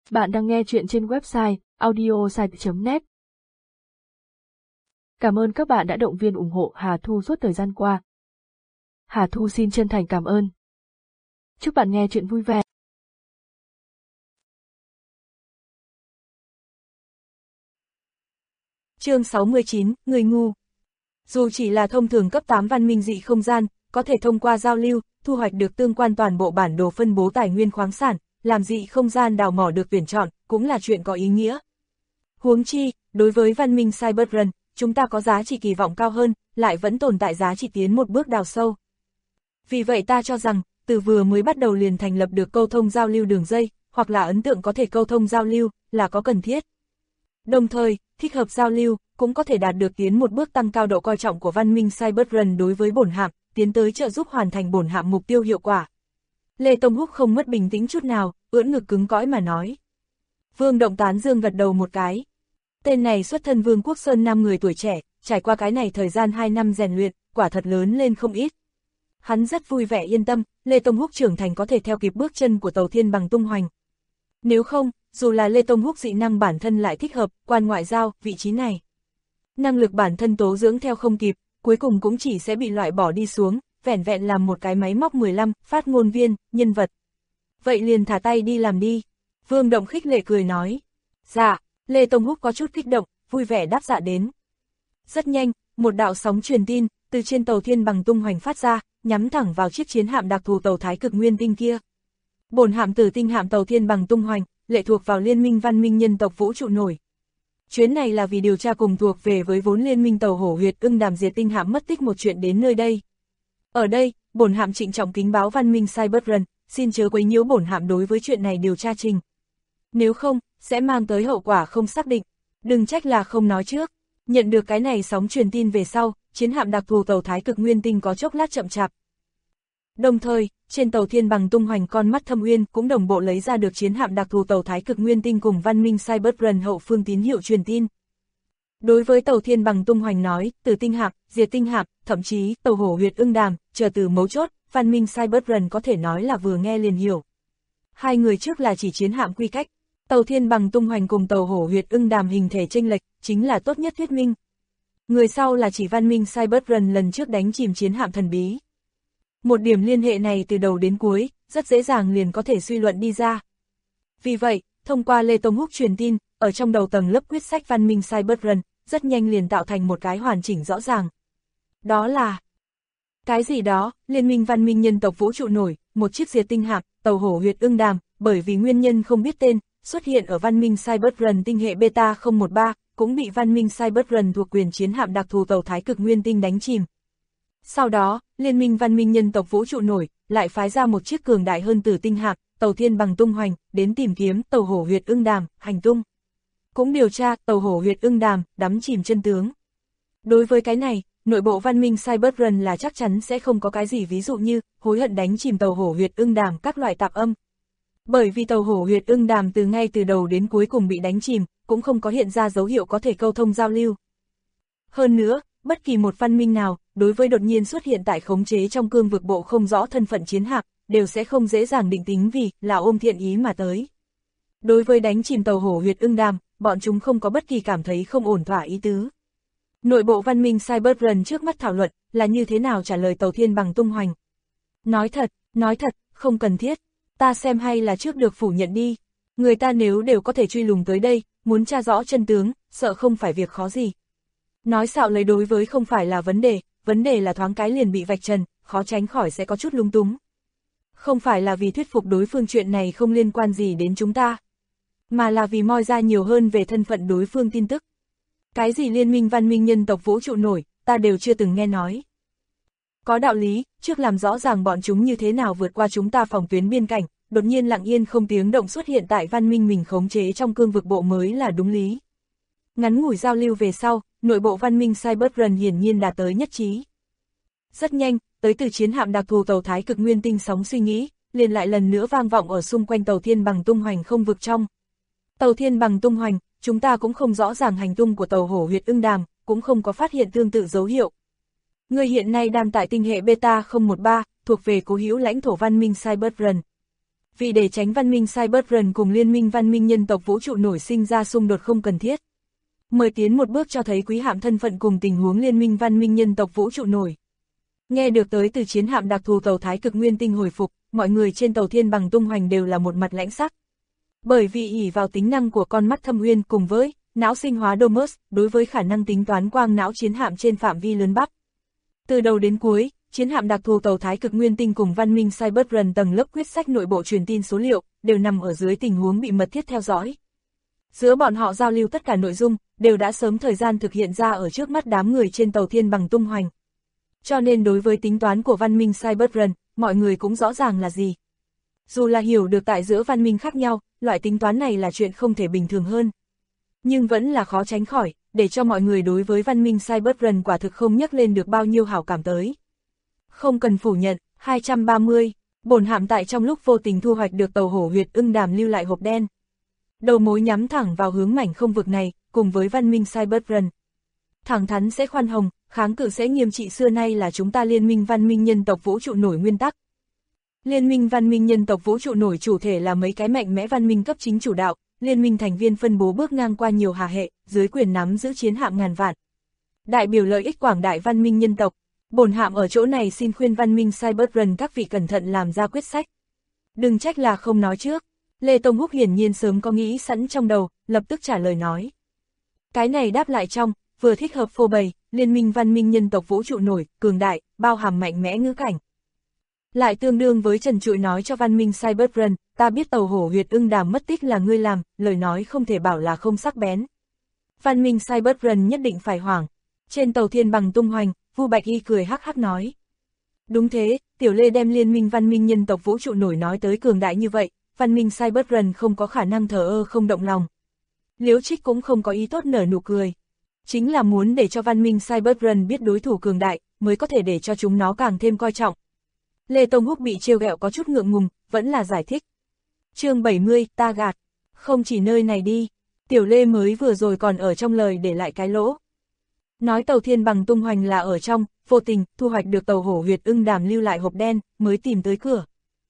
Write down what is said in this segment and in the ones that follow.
Bạn đang nghe chuyện trên website audiosite.net. Cảm ơn các bạn đã động viên ủng hộ Hà Thu suốt thời gian qua. Hà Thu xin chân thành cảm ơn. Chúc bạn nghe chuyện vui vẻ. Chương 69, Người ngu. Dù chỉ là thông thường cấp 8 văn minh dị không gian, có thể thông qua giao lưu, thu hoạch được tương quan toàn bộ bản đồ phân bố tài nguyên khoáng sản, làm dị không gian đào mỏ được tuyển chọn, cũng là chuyện có ý nghĩa. Huống chi, đối với văn minh Cyberrun, chúng ta có giá trị kỳ vọng cao hơn, lại vẫn tồn tại giá trị tiến một bước đào sâu. Vì vậy ta cho rằng, từ vừa mới bắt đầu liền thành lập được câu thông giao lưu đường dây, hoặc là ấn tượng có thể câu thông giao lưu, là có cần thiết. Đồng thời, thích hợp giao lưu, cũng có thể đạt được tiến một bước tăng cao độ coi trọng của văn minh Cyberrun đối với bổn hạm, tiến tới trợ giúp hoàn thành bổn hạm mục tiêu hiệu quả. Lê Tông Húc không mất bình tĩnh chút nào, ưỡn ngực cứng cõi mà nói. Vương Động tán dương gật đầu một cái. Tên này xuất thân Vương Quốc Sơn Nam người tuổi trẻ, trải qua cái này thời gian 2 năm rèn luyện, quả thật lớn lên không ít. Hắn rất vui vẻ yên tâm, Lê Tông Húc trưởng thành có thể theo kịp bước chân của Tàu Thiên Bằng tung hoành. Nếu không, dù là Lê Tông Húc dị năng bản thân lại thích hợp, quan ngoại giao, vị trí này. Năng lực bản thân tố dưỡng theo không kịp, cuối cùng cũng chỉ sẽ bị loại bỏ đi xuống, vẻn vẹn làm một cái máy móc 15, phát ngôn viên, nhân vật. Vậy liền thả tay đi làm đi. Vương Động khích lệ cười nói. Dạ, Lê Tông Húc có chút kích động, vui vẻ đáp dạ đến. Rất nhanh, một đạo sóng truyền tin, từ trên Tàu Thiên Bằng tung hoành phát ra, nhắm thẳng vào chiếc chiến hạm đặc thù tàu Thái Cực Nguyên Tinh kia. Bổn hạm Tử Tinh hạm Tàu Thiên Bằng tung hoành, lệ thuộc vào Liên minh văn minh nhân tộc vũ trụ nổi. Chuyến này là vì điều tra cùng thuộc về với vốn liên minh tàu Hổ Huyệt Ưng Đàm diệt tinh hạm mất tích một chuyện đến nơi đây. Ở đây, bổn hạm trịnh trọng kính báo văn minh Cyberrun, xin chớ quấy nhiễu bổn hạm đối với chuyện này điều tra trình. Nếu không, sẽ mang tới hậu quả không xác định. Đừng trách là không nói trước. Nhận được cái này sóng truyền tin về sau, chiến hạm đặc thù tàu Thái Cực Nguyên Tinh có chốc lát chậm chạp. Đồng thời, trên Tàu Thiên Bằng tung hoành con mắt thâm uyên cũng đồng bộ lấy ra được chiến hạm đặc thù tàu Thái Cực Nguyên Tinh cùng văn minh Cyberrun hậu phương tín hiệu truyền tin. Đối với Tàu Thiên Bằng tung hoành nói, từ tinh hạm, diệt tinh hạm, thậm chí tàu Hổ Huyệt Ưng Đàm, chờ từ mấu chốt, văn minh Cyberrun có thể nói là vừa nghe liền hiểu. Hai người trước là chỉ chiến hạm quy cách, Tàu Thiên Bằng tung hoành cùng tàu Hổ Huyệt Ưng Đàm hình thể chênh lệch, chính là tốt nhất thuyết minh. Người sau là chỉ văn minh Cyberrun lần trước đánh chìm chiến hạm thần bí. Một điểm liên hệ này từ đầu đến cuối, rất dễ dàng liền có thể suy luận đi ra. Vì vậy, thông qua Lê Tông Húc truyền tin, ở trong đầu tầng lớp quyết sách văn minh Cyberrun, rất nhanh liền tạo thành một cái hoàn chỉnh rõ ràng. Đó là cái gì đó, Liên minh văn minh nhân tộc vũ trụ nổi, một chiếc diệt tinh hạm, tàu Hổ Huyệt Ưng Đàm, bởi vì nguyên nhân không biết tên, xuất hiện ở văn minh Cyberrun tinh hệ Beta 013, cũng bị văn minh Cyberrun thuộc quyền chiến hạm đặc thù tàu Thái Cực Nguyên Tinh đánh chìm. Sau đó, Liên minh văn minh nhân tộc vũ trụ nổi, lại phái ra một chiếc cường đại hơn Tử Tinh hạm, Tàu Thiên Bằng tung hoành, đến tìm kiếm tàu Hổ Huyệt Ưng Đàm, hành tung. Cũng điều tra tàu Hổ Huyệt Ưng Đàm, đắm chìm chân tướng. Đối với cái này, nội bộ văn minh Cyberrun là chắc chắn sẽ không có cái gì ví dụ như hối hận đánh chìm tàu Hổ Huyệt Ưng Đàm các loại tạp âm. Bởi vì tàu Hổ Huyệt Ưng Đàm từ ngay từ đầu đến cuối cùng bị đánh chìm, cũng không có hiện ra dấu hiệu có thể câu thông giao lưu. Hơn nữa, bất kỳ một văn minh nào, đối với đột nhiên xuất hiện tại khống chế trong cương vực bộ không rõ thân phận chiến hạm, đều sẽ không dễ dàng định tính vì là ôm thiện ý mà tới. Đối với đánh chìm tàu Hổ Huyệt Ưng Đàm, bọn chúng không có bất kỳ cảm thấy không ổn thỏa ý tứ. Nội bộ văn minh Cyberrun trước mắt thảo luận là như thế nào trả lời Tàu Thiên Bằng tung hoành. Nói thật, không cần thiết. Ta xem hay là trước được phủ nhận đi. Người ta nếu đều có thể truy lùng tới đây, muốn tra rõ chân tướng, sợ không phải việc khó gì. Nói xạo lấy đối với không phải là vấn đề là thoáng cái liền bị vạch trần, khó tránh khỏi sẽ có chút lung túng. Không phải là vì thuyết phục đối phương chuyện này không liên quan gì đến chúng ta, mà là vì moi ra nhiều hơn về thân phận đối phương tin tức. Cái gì liên minh văn minh nhân tộc vũ trụ nổi, ta đều chưa từng nghe nói. Có đạo lý, trước làm rõ ràng bọn chúng như thế nào vượt qua chúng ta phòng tuyến biên cảnh, đột nhiên lặng yên không tiếng động xuất hiện tại văn minh mình khống chế trong cương vực bộ mới là đúng lý. Ngắn ngủi giao lưu về sau, nội bộ văn minh Cyberrun hiển nhiên đạt tới nhất trí. Rất nhanh, tới từ chiến hạm đặc thù tàu Thái Cực Nguyên Tinh sóng suy nghĩ, liền lại lần nữa vang vọng ở xung quanh Tàu Thiên Bằng tung hoành không vực trong. Tàu Thiên Bằng tung hoành, chúng ta cũng không rõ ràng hành tung của tàu Hổ Huyệt Ưng Đàm, cũng không có phát hiện tương tự dấu hiệu. Người hiện nay đang tại tinh hệ Beta 013, thuộc về cố hữu lãnh thổ văn minh Cyberrun. Vì để tránh văn minh Cybertron cùng liên minh văn minh nhân tộc vũ trụ nổi sinh ra xung đột không cần thiết. Mời tiến một bước cho thấy quý hạm thân phận cùng tình huống liên minh văn minh nhân tộc vũ trụ nổi. Nghe được tới từ chiến hạm đặc thù tàu Thái Cực Nguyên Tinh hồi phục, mọi người trên tàu Thiên Bằng tung hoành đều là một mặt lãnh sắc. Bởi vì ỷ vào tính năng của con mắt thâm uyên cùng với não sinh hóa Domus, đối với khả năng tính toán quang não chiến hạm trên phạm vi lớn bắp. Từ đầu đến cuối, chiến hạm đặc thù tàu Thái Cực Nguyên Tinh cùng văn minh Cybertron tầng lớp quyết sách nội bộ truyền tin số liệu, đều nằm ở dưới tình huống bị mật thiết theo dõi. Giữa bọn họ giao lưu tất cả nội dung, đều đã sớm thời gian thực hiện ra ở trước mắt đám người trên tàu Thiên Bằng tung hoành. Cho nên đối với tính toán của văn minh Cybertron, mọi người cũng rõ ràng là gì. Dù là hiểu được tại giữa văn minh khác nhau, loại tính toán này là chuyện không thể bình thường hơn. Nhưng vẫn là khó tránh khỏi, để cho mọi người đối với văn minh Cybertron quả thực không nhắc lên được bao nhiêu hảo cảm tới. Không cần phủ nhận, 230, bổn hạm tại trong lúc vô tình thu hoạch được tàu hổ huyệt ưng đàm lưu lại hộp đen. Đầu mối nhắm thẳng vào hướng mảnh không vực này, cùng với văn minh Cybertron. Thẳng thắn sẽ khoan hồng, kháng cự sẽ nghiêm trị xưa nay là chúng ta liên minh văn minh nhân tộc vũ trụ nổi nguyên tắc. Liên minh văn minh nhân tộc vũ trụ nổi chủ thể là mấy cái mạnh mẽ văn minh cấp chính chủ đạo, liên minh thành viên phân bố bước ngang qua nhiều hà hệ, dưới quyền nắm giữ chiến hạm ngàn vạn. Đại biểu lợi ích quảng đại văn minh nhân tộc, bổn hạm ở chỗ này xin khuyên văn minh Cybertron các vị cẩn thận làm ra quyết sách. Đừng trách là không nói trước. Lê Tông Húc hiển nhiên sớm có nghĩ sẵn trong đầu, lập tức trả lời nói. Cái này đáp lại trong, vừa thích hợp phô bày, liên minh văn minh nhân tộc vũ trụ nổi, cường đại, bao hàm mạnh mẽ ngữ cảnh. Lại tương đương với trần trụi nói cho văn minh Cybertron, ta biết tàu hổ huyệt ưng đàm mất tích là ngươi làm, lời nói không thể bảo là không sắc bén. Văn minh Cybertron nhất định phải hoảng. Trên tàu Thiên Bằng tung hoành, Vu Bạch Y cười hắc hắc nói. Đúng thế, Tiểu Lê đem liên minh văn minh nhân tộc vũ trụ nổi nói tới cường đại như vậy, văn minh Cybertron không có khả năng thờ ơ không động lòng. Liễu Trích cũng không có ý tốt nở nụ cười. Chính là muốn để cho văn minh Cybertron biết đối thủ cường đại, mới có thể để cho chúng nó càng thêm coi trọng. Lê Tông Húc bị trêu ghẹo có chút ngượng ngùng, vẫn là giải thích. Chương 70, ta gạt. Không chỉ nơi này đi, Tiểu Lê mới vừa rồi còn ở trong lời để lại cái lỗ. Nói tàu Thiên Bằng tung hoành là ở trong, vô tình, thu hoạch được tàu hổ huyệt ưng đàm lưu lại hộp đen, mới tìm tới cửa.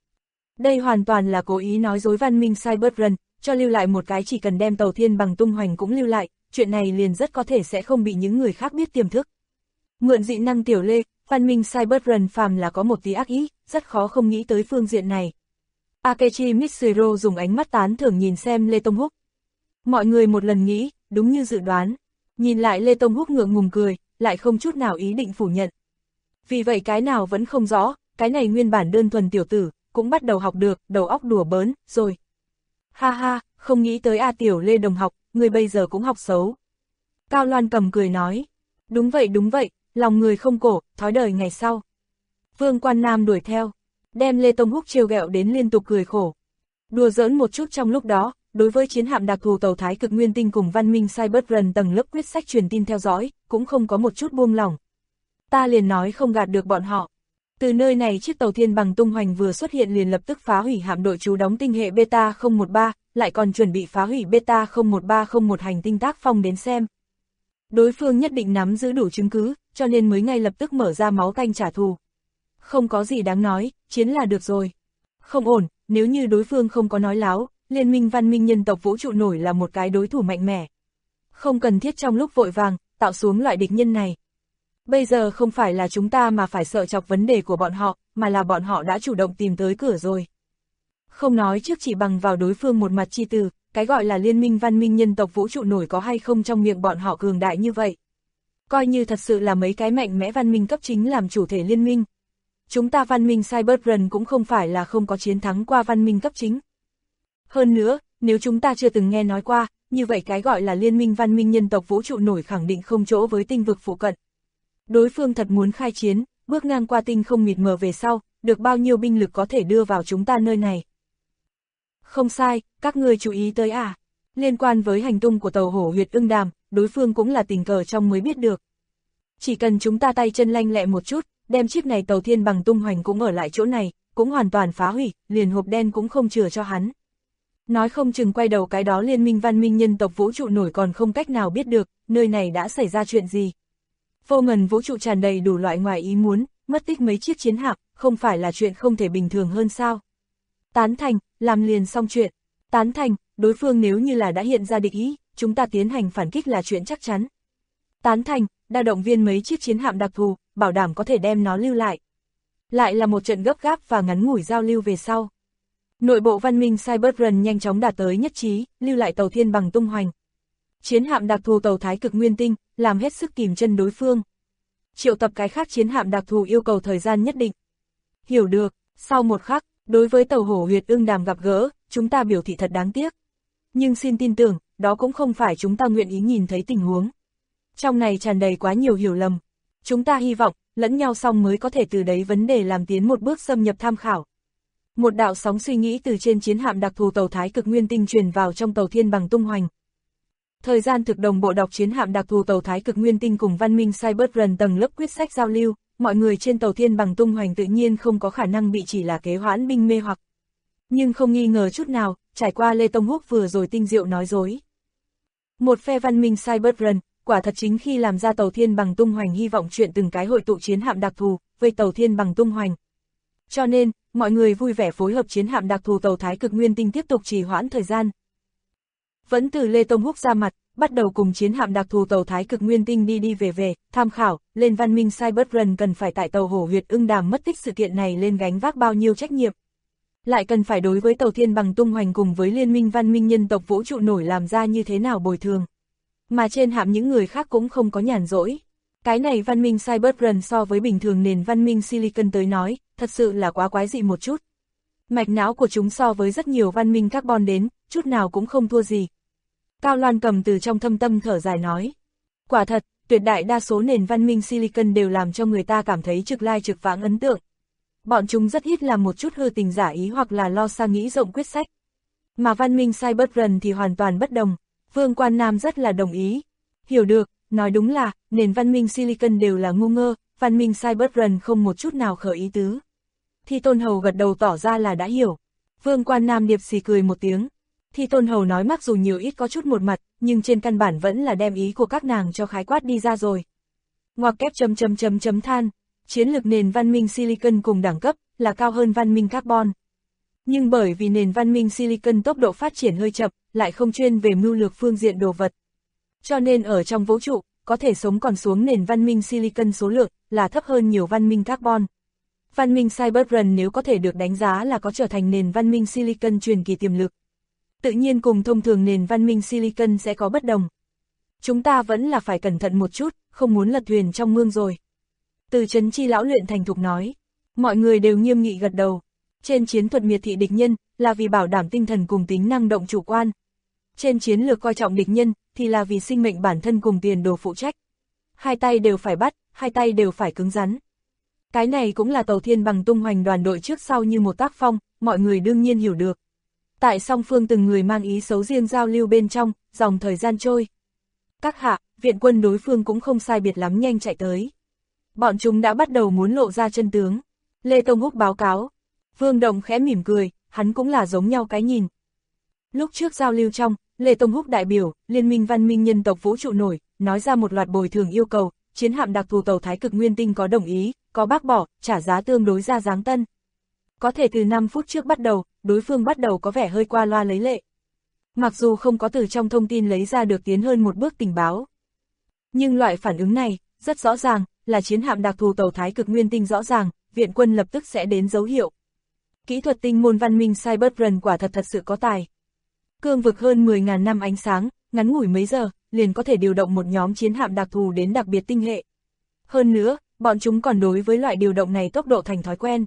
Đây hoàn toàn là cố ý nói dối văn minh Cybertron, cho lưu lại một cái chỉ cần đem tàu Thiên Bằng tung hoành cũng lưu lại, chuyện này liền rất có thể sẽ không bị những người khác biết tiềm thức. Mượn dị năng Tiểu Lê, văn minh Cybertron phàm là có một tí ác ý, rất khó không nghĩ tới phương diện này. Akechi Mitsuro dùng ánh mắt tán thưởng nhìn xem Lê Tông Húc. Mọi người một lần nghĩ, đúng như dự đoán. Nhìn lại Lê Tông Húc ngượng ngùng cười, lại không chút nào ý định phủ nhận. Vì vậy cái nào vẫn không rõ, cái này nguyên bản đơn thuần tiểu tử, cũng bắt đầu học được, đầu óc đùa bỡn, rồi. Ha ha, không nghĩ tới Tiểu Lê đồng học, người bây giờ cũng học xấu. Cao Loan Cầm cười nói. Đúng vậy, lòng người không cổ, thói đời ngày sau. Vương Quan Nam đuổi theo, đem Lê Tông Húc trêu ghẹo đến liên tục cười khổ. Đùa giỡn một chút trong lúc đó, đối với chiến hạm đặc thù tàu Thái Cực Nguyên Tinh cùng văn minh Cybertron tầng lớp quyết sách truyền tin theo dõi, cũng không có một chút buông lỏng. Ta liền nói không gạt được bọn họ. Từ nơi này chiếc tàu Thiên Bằng tung hoành vừa xuất hiện liền lập tức phá hủy hạm đội trú đóng tinh hệ Beta 013, lại còn chuẩn bị phá hủy Beta 01301 hành tinh tác phong đến xem. Đối phương nhất định nắm giữ đủ chứng cứ, cho nên mới ngay lập tức mở ra máu tanh trả thù. Không có gì đáng nói, chiến là được rồi. Không ổn, nếu như đối phương không có nói láo, liên minh văn minh nhân tộc vũ trụ nổi là một cái đối thủ mạnh mẽ. Không cần thiết trong lúc vội vàng, tạo xuống loại địch nhân này. Bây giờ không phải là chúng ta mà phải sợ chọc vấn đề của bọn họ, mà là bọn họ đã chủ động tìm tới cửa rồi. Không nói trước chỉ bằng vào đối phương một mặt chi từ, cái gọi là liên minh văn minh nhân tộc vũ trụ nổi có hay không trong miệng bọn họ cường đại như vậy. Coi như thật sự là mấy cái mạnh mẽ văn minh cấp chính làm chủ thể liên minh. Chúng ta văn minh Cybertron cũng không phải là không có chiến thắng qua văn minh cấp chính. Hơn nữa, nếu chúng ta chưa từng nghe nói qua, như vậy cái gọi là liên minh văn minh nhân tộc vũ trụ nổi khẳng định không chỗ với tinh vực phụ cận. Đối phương thật muốn khai chiến, bước ngang qua tinh không mịt mờ về sau, được bao nhiêu binh lực có thể đưa vào chúng ta nơi này. Không sai, các ngươi chú ý tới à. Liên quan với hành tung của tàu hổ huyệt ưng đàm, đối phương cũng là tình cờ trong mới biết được. Chỉ cần chúng ta tay chân lanh lẹ một chút, đem chiếc này tàu Thiên Bằng tung hoành cũng ở lại chỗ này, cũng hoàn toàn phá hủy, liền hộp đen cũng không chừa cho hắn. Nói không chừng quay đầu cái đó liên minh văn minh nhân tộc vũ trụ nổi còn không cách nào biết được, nơi này đã xảy ra chuyện gì. Vô ngần vũ trụ tràn đầy đủ loại ngoài ý muốn, mất tích mấy chiếc chiến hạm, không phải là chuyện không thể bình thường hơn sao. Tán thành, làm liền xong chuyện. Tán thành, đối phương nếu như là đã hiện ra địch ý, chúng ta tiến hành phản kích là chuyện chắc chắn. Tán thành, đa động viên mấy chiếc chiến hạm đặc thù, bảo đảm có thể đem nó lưu lại. Lại là một trận gấp gáp và ngắn ngủi giao lưu về sau. Nội bộ văn minh Cyberrun nhanh chóng đạt tới nhất trí, lưu lại tàu thiên bằng tung hoành. Chiến hạm đặc thù tàu Thái Cực Nguyên Tinh, làm hết sức kìm chân đối phương. Triệu tập cái khác chiến hạm đặc thù yêu cầu thời gian nhất định. Hiểu được, sau một khắc, đối với tàu Hổ Huyệt Ưng Đàm gặp gỡ, chúng ta biểu thị thật đáng tiếc. Nhưng xin tin tưởng, đó cũng không phải chúng ta nguyện ý nhìn thấy tình huống. Trong này tràn đầy quá nhiều hiểu lầm. Chúng ta hy vọng, lẫn nhau xong mới có thể từ đấy vấn đề làm tiến một bước xâm nhập tham khảo. Một đạo sóng suy nghĩ từ trên chiến hạm đặc thù tàu Thái Cực Nguyên Tinh truyền vào trong tàu thiên bằng tung hoành. Thời gian thực đồng bộ đọc chiến hạm đặc thù tàu Thái Cực Nguyên Tinh cùng văn minh Cyberrun tầng lớp quyết sách giao lưu, mọi người trên tàu thiên bằng tung hoành tự nhiên không có khả năng bị chỉ là kế hoãn binh mê hoặc. Nhưng không nghi ngờ chút nào, trải qua Lê Tông Húc vừa rồi tinh diệu nói dối. Một phe văn minh Cyberrun, quả thật chính khi làm ra tàu thiên bằng tung hoành hy vọng chuyện từng cái hội tụ chiến hạm đặc thù, với tàu thiên bằng tung hoành. Cho nên, mọi người vui vẻ phối hợp chiến hạm đặc thù tàu Thái Cực Nguyên Tinh tiếp tục trì hoãn thời gian. Vẫn từ Lê Tông Húc ra mặt, bắt đầu cùng chiến hạm đặc thù tàu Thái Cực Nguyên Tinh đi về, tham khảo, lên văn minh Cyberrun cần phải tại tàu Hổ Huyệt Ưng Đàm mất tích sự kiện này lên gánh vác bao nhiêu trách nhiệm. Lại cần phải đối với tàu thiên bằng tung hoành cùng với liên minh văn minh nhân tộc vũ trụ nổi làm ra như thế nào bồi thường. Mà trên hạm những người khác cũng không có nhàn rỗi. Cái này văn minh Cyberrun so với bình thường nền văn minh Silicon tới nói, thật sự là quá quái dị một chút. Mạch não của chúng so với rất nhiều văn minh carbon đến, chút nào cũng không thua gì. Cao Loan cầm từ trong thâm tâm thở dài nói. Quả thật, tuyệt đại đa số nền văn minh Silicon đều làm cho người ta cảm thấy trực lai trực vãng ấn tượng. Bọn chúng rất ít làm một chút hư tình giả ý hoặc là lo xa nghĩ rộng quyết sách. Mà văn minh Cyberrun thì hoàn toàn bất đồng. Vương Quan Nam rất là đồng ý. Hiểu được, nói đúng là, nền văn minh Silicon đều là ngu ngơ, văn minh Cyberrun không một chút nào khởi ý tứ. Thi Tôn Hầu gật đầu tỏ ra là đã hiểu. Vương Quan Nam điệp xì cười một tiếng. Thi Tôn Hầu nói mặc dù nhiều ít có chút một mặt, nhưng trên căn bản vẫn là đem ý của các nàng cho khái quát đi ra rồi. Ngoặc kép than, chiến lược nền văn minh Silicon cùng đẳng cấp, là cao hơn văn minh Carbon. Nhưng bởi vì nền văn minh Silicon tốc độ phát triển hơi chậm, lại không chuyên về mưu lược phương diện đồ vật. Cho nên ở trong vũ trụ, có thể sống còn xuống nền văn minh Silicon số lượng, là thấp hơn nhiều văn minh Carbon. Văn minh Cyberrun nếu có thể được đánh giá là có trở thành nền văn minh Silicon truyền kỳ tiềm lực. Tự nhiên cùng thông thường nền văn minh Silicon sẽ có bất đồng. Chúng ta vẫn là phải cẩn thận một chút, không muốn lật thuyền trong mương rồi. Từ Trấn Chi lão luyện thành thục nói. Mọi người đều nghiêm nghị gật đầu. Trên chiến thuật miệt thị địch nhân, là vì bảo đảm tinh thần cùng tính năng động chủ quan. Trên chiến lược coi trọng địch nhân, thì là vì sinh mệnh bản thân cùng tiền đồ phụ trách. Hai tay đều phải bắt, hai tay đều phải cứng rắn. Cái này cũng là tàu thiên bằng tung hoành đoàn đội trước sau như một tác phong, mọi người đương nhiên hiểu được. Tại song phương từng người mang ý xấu riêng giao lưu bên trong, dòng thời gian trôi. Các hạ, viện quân đối phương cũng không sai biệt lắm nhanh chạy tới. Bọn chúng đã bắt đầu muốn lộ ra chân tướng. Lê Tông Húc báo cáo. Vương Động khẽ mỉm cười, hắn cũng là giống nhau cái nhìn. Lúc trước giao lưu trong, Lê Tông Húc đại biểu, Liên minh văn minh nhân tộc vũ trụ nổi, nói ra một loạt bồi thường yêu cầu, chiến hạm đặc thù tàu Thái Cực Nguyên Tinh có đồng ý, có bác bỏ, trả giá tương đối ra dáng tân. Có thể từ 5 phút trước bắt đầu, đối phương bắt đầu có vẻ hơi qua loa lấy lệ. Mặc dù không có từ trong thông tin lấy ra được tiến hơn một bước tình báo. Nhưng loại phản ứng này, rất rõ ràng, là chiến hạm đặc thù tàu Thái Cực Nguyên Tinh rõ ràng, viện quân lập tức sẽ đến dấu hiệu. Kỹ thuật tinh môn văn minh Cyberrun quả thật sự có tài. Cương vực hơn 10.000 năm ánh sáng, ngắn ngủi mấy giờ, liền có thể điều động một nhóm chiến hạm đặc thù đến đặc biệt tinh hệ. Hơn nữa, bọn chúng còn đối với loại điều động này tốc độ thành thói quen.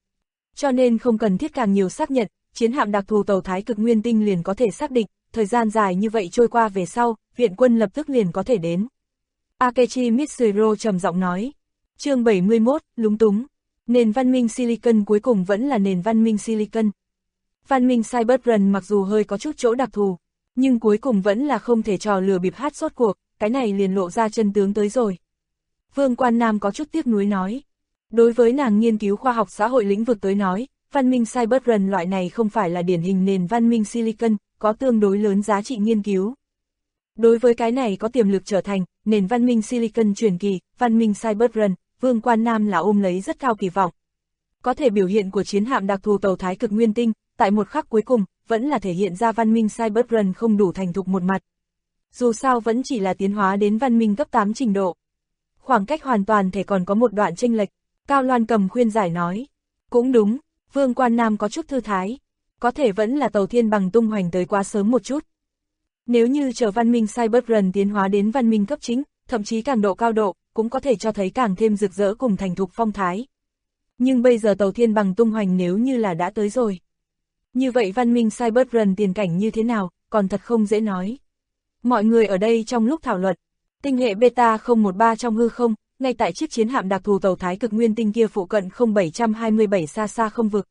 Cho nên không cần thiết càng nhiều xác nhận, chiến hạm đặc thù tàu Thái Cực Nguyên Tinh liền có thể xác định, thời gian dài như vậy trôi qua về sau, viện quân lập tức liền có thể đến. Akechi Mitsuhiro trầm giọng nói. Chương 71, lúng túng. Nền văn minh Silicon cuối cùng vẫn là nền văn minh Silicon. Văn minh Cyberrun mặc dù hơi có chút chỗ đặc thù, nhưng cuối cùng vẫn là không thể trò lừa bịp hát sốt cuộc, cái này liền lộ ra chân tướng tới rồi. Vương Quan Nam có chút tiếc nuối nói. Đối với nàng nghiên cứu khoa học xã hội lĩnh vực tới nói, văn minh Cyberrun loại này không phải là điển hình nền văn minh Silicon, có tương đối lớn giá trị nghiên cứu. Đối với cái này có tiềm lực trở thành nền văn minh Silicon truyền kỳ, văn minh Cyberrun, Vương Quan Nam là ôm lấy rất cao kỳ vọng. Có thể biểu hiện của chiến hạm đặc thù tàu Thái Cực Nguyên Tinh, tại một khắc cuối cùng, vẫn là thể hiện ra văn minh Cyberrun không đủ thành thục một mặt. Dù sao vẫn chỉ là tiến hóa đến văn minh cấp 8 trình độ. Khoảng cách hoàn toàn thể còn có một đoạn chênh lệch, Cao Loan Cầm khuyên giải nói. Cũng đúng, Vương Quan Nam có chút thư thái. Có thể vẫn là tàu thiên bằng tung hoành tới quá sớm một chút. Nếu như chờ văn minh Cyberrun tiến hóa đến văn minh cấp chính, thậm chí càng độ cao độ, cũng có thể cho thấy càng thêm rực rỡ cùng thành thục phong thái. Nhưng bây giờ tàu thiên bằng tung hoành nếu như là đã tới rồi. Như vậy văn minh Cyberrun tiền cảnh như thế nào, còn thật không dễ nói. Mọi người ở đây trong lúc thảo luận, tinh hệ Beta 013 trong hư không, ngay tại chiếc chiến hạm đặc thù tàu Thái Cực Nguyên Tinh kia phụ cận 0727 xa xa không vực.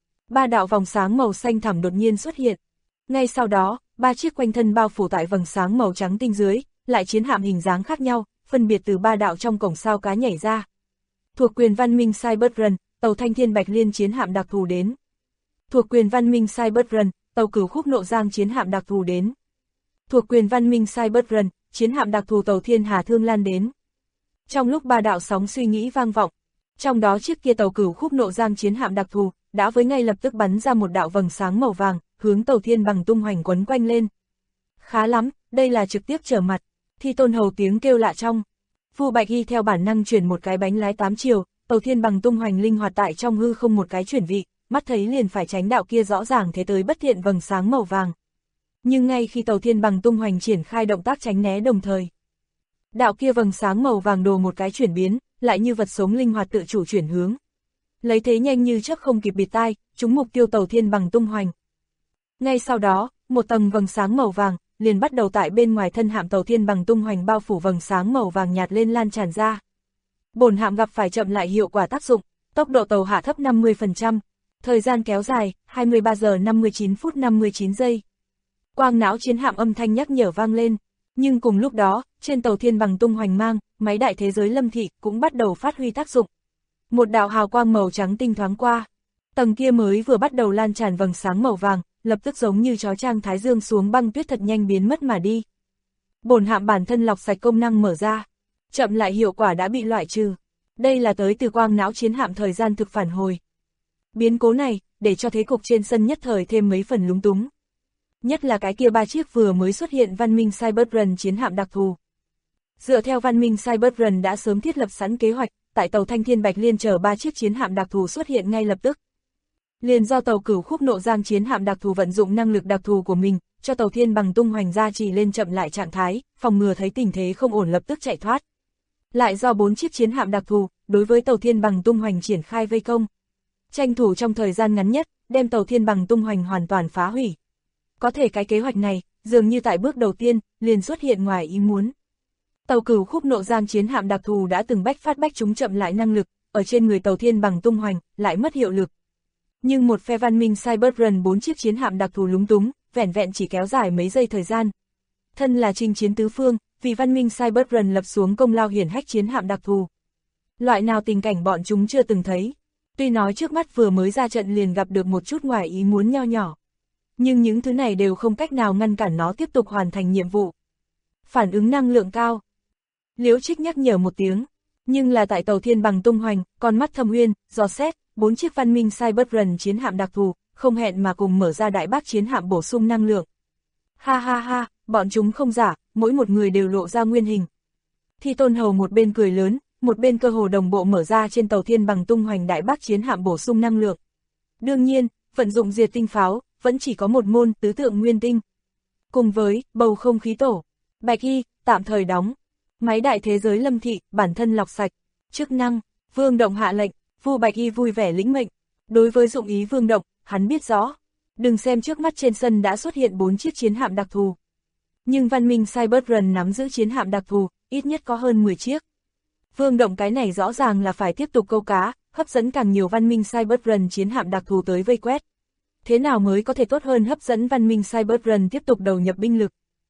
3 đạo vòng sáng màu xanh thẳm đột nhiên xuất hiện. Ngay sau đó, 3 chiếc quanh thân bao phủ tại vầng sáng màu trắng tinh dưới, lại chiến hạm hình dáng khác nhau, phân biệt từ 3 đạo trong cổng sao cá nhảy ra. Thuộc quyền văn minh Cyberrun, tàu Thanh Thiên Bạch Liên chiến hạm đặc thù đến. Thuộc quyền văn minh Cyberrun, tàu Cửu Khúc Nộ Giang chiến hạm đặc thù đến. Thuộc quyền văn minh Cyberrun, chiến hạm đặc thù tàu Thiên Hà Thương Lan đến. Trong lúc 3 đạo sóng suy nghĩ vang vọng, trong đó chiếc kia tàu Cửu Khúc Nộ Giang chiến hạm đặc thù, đã với ngay lập tức bắn ra một đạo vầng sáng màu vàng, hướng tàu thiên bằng tung hoành quấn quanh lên. Khá lắm, đây là trực tiếp trở mặt. Thi Tôn Hầu tiếng kêu lạ trong. Vu Bạch Y theo bản năng chuyển một cái bánh lái 8 chiều, tàu thiên bằng tung hoành linh hoạt tại trong hư không một cái chuyển vị, mắt thấy liền phải tránh đạo kia rõ ràng thế tới bất thiện vầng sáng màu vàng. Nhưng ngay khi tàu thiên bằng tung hoành triển khai động tác tránh né đồng thời, đạo kia vầng sáng màu vàng đồ một cái chuyển biến, lại như vật sống linh hoạt tự chủ chuyển hướng. Lấy thế nhanh như chớp không kịp bịt tai, trúng mục tiêu tàu thiên bằng tung hoành. Ngay sau đó, một tầng vầng sáng màu vàng liền bắt đầu tại bên ngoài thân hạm tàu thiên bằng tung hoành bao phủ vầng sáng màu vàng nhạt lên lan tràn ra. Bổn hạm gặp phải chậm lại hiệu quả tác dụng, tốc độ tàu hạ thấp 50%, thời gian kéo dài 23 giờ 59 phút 59 giây. Quang não chiến hạm âm thanh nhắc nhở vang lên, nhưng cùng lúc đó, trên tàu thiên bằng tung hoành mang, máy đại thế giới Lâm Thị cũng bắt đầu phát huy tác dụng. Một đạo hào quang màu trắng tinh thoáng qua, tầng kia mới vừa bắt đầu lan tràn vầng sáng màu vàng, lập tức giống như chói chang thái dương xuống băng tuyết thật nhanh biến mất mà đi. Bổn hạm bản thân lọc sạch công năng mở ra, chậm lại hiệu quả đã bị loại trừ. Đây là tới từ quang não chiến hạm thời gian thực phản hồi. Biến cố này, để cho thế cục trên sân nhất thời thêm mấy phần lúng túng. Nhất là cái kia 3 chiếc vừa mới xuất hiện văn minh Cyberrun chiến hạm đặc thù. Dựa theo văn minh Cyberrun đã sớm thiết lập sẵn kế hoạch, tại tàu Thanh Thiên Bạch Liên chờ 3 chiếc chiến hạm đặc thù xuất hiện ngay lập tức. Liền do tàu Cửu Khúc Nộ Giang chiến hạm đặc thù vận dụng năng lực đặc thù của mình, cho tàu thiên bằng tung hoành ra chỉ lên chậm lại trạng thái, phòng ngừa thấy tình thế không ổn lập tức chạy thoát. Lại do 4 chiếc chiến hạm đặc thù, đối với tàu thiên bằng tung hoành triển khai vây công. Tranh thủ trong thời gian ngắn nhất, đem tàu thiên bằng tung hoành hoàn toàn phá hủy. Có thể cái kế hoạch này, dường như tại bước đầu tiên, liền xuất hiện ngoài ý muốn. Tàu Cửu Khúc Nộ Giang chiến hạm đặc thù đã từng bách chúng chậm lại năng lực, ở trên người tàu thiên bằng tung hoành, lại mất hiệu lực. Nhưng một phe văn minh Cyberrun 4 chiếc chiến hạm đặc thù lúng túng, vẻn vẹn chỉ kéo dài mấy giây thời gian. Thân là chinh chiến tứ phương, vì văn minh Cyberrun lập xuống công lao hiển hách chiến hạm đặc thù. Loại nào tình cảnh bọn chúng chưa từng thấy. Tuy nói trước mắt vừa mới ra trận liền gặp được một chút ngoài ý muốn nho nhỏ. Nhưng những thứ này đều không cách nào ngăn cản nó tiếp tục hoàn thành nhiệm vụ. Phản ứng năng lượng cao. Liễu Trích nhắc nhở một tiếng. Nhưng là tại tàu thiên bằng tung hoành, con mắt thâm uyên, dò xét, 4 chiếc văn minh Cyberrun chiến hạm đặc thù, không hẹn mà cùng mở ra đại bác chiến hạm bổ sung năng lượng. Ha ha ha, bọn chúng không giả, mỗi một người đều lộ ra nguyên hình. Thi Tôn Hầu một bên cười lớn, một bên cơ hồ đồng bộ mở ra trên tàu thiên bằng tung hoành đại bác chiến hạm bổ sung năng lượng. Đương nhiên, vận dụng diệt tinh pháo, vẫn chỉ có một môn tứ tượng nguyên tinh. Cùng với bầu không khí tổ, Bạch Y, tạm thời đóng. Máy đại thế giới Lâm Thị, bản thân lọc sạch. Chức năng, Vương Động hạ lệnh, Vu Bạch Y vui vẻ lĩnh mệnh. Đối với dụng ý Vương Động, hắn biết rõ. Đừng xem trước mắt trên sân đã xuất hiện 4 chiếc chiến hạm đặc thù. Nhưng văn minh Cyberrun nắm giữ chiến hạm đặc thù, ít nhất có hơn 10 chiếc. Vương Động cái này rõ ràng là phải tiếp tục câu cá, hấp dẫn càng nhiều văn minh Cyberrun chiến hạm đặc thù tới vây quét. Thế nào mới có thể tốt hơn hấp dẫn văn minh Cyberrun tiếp tục đầu nhập binh lực?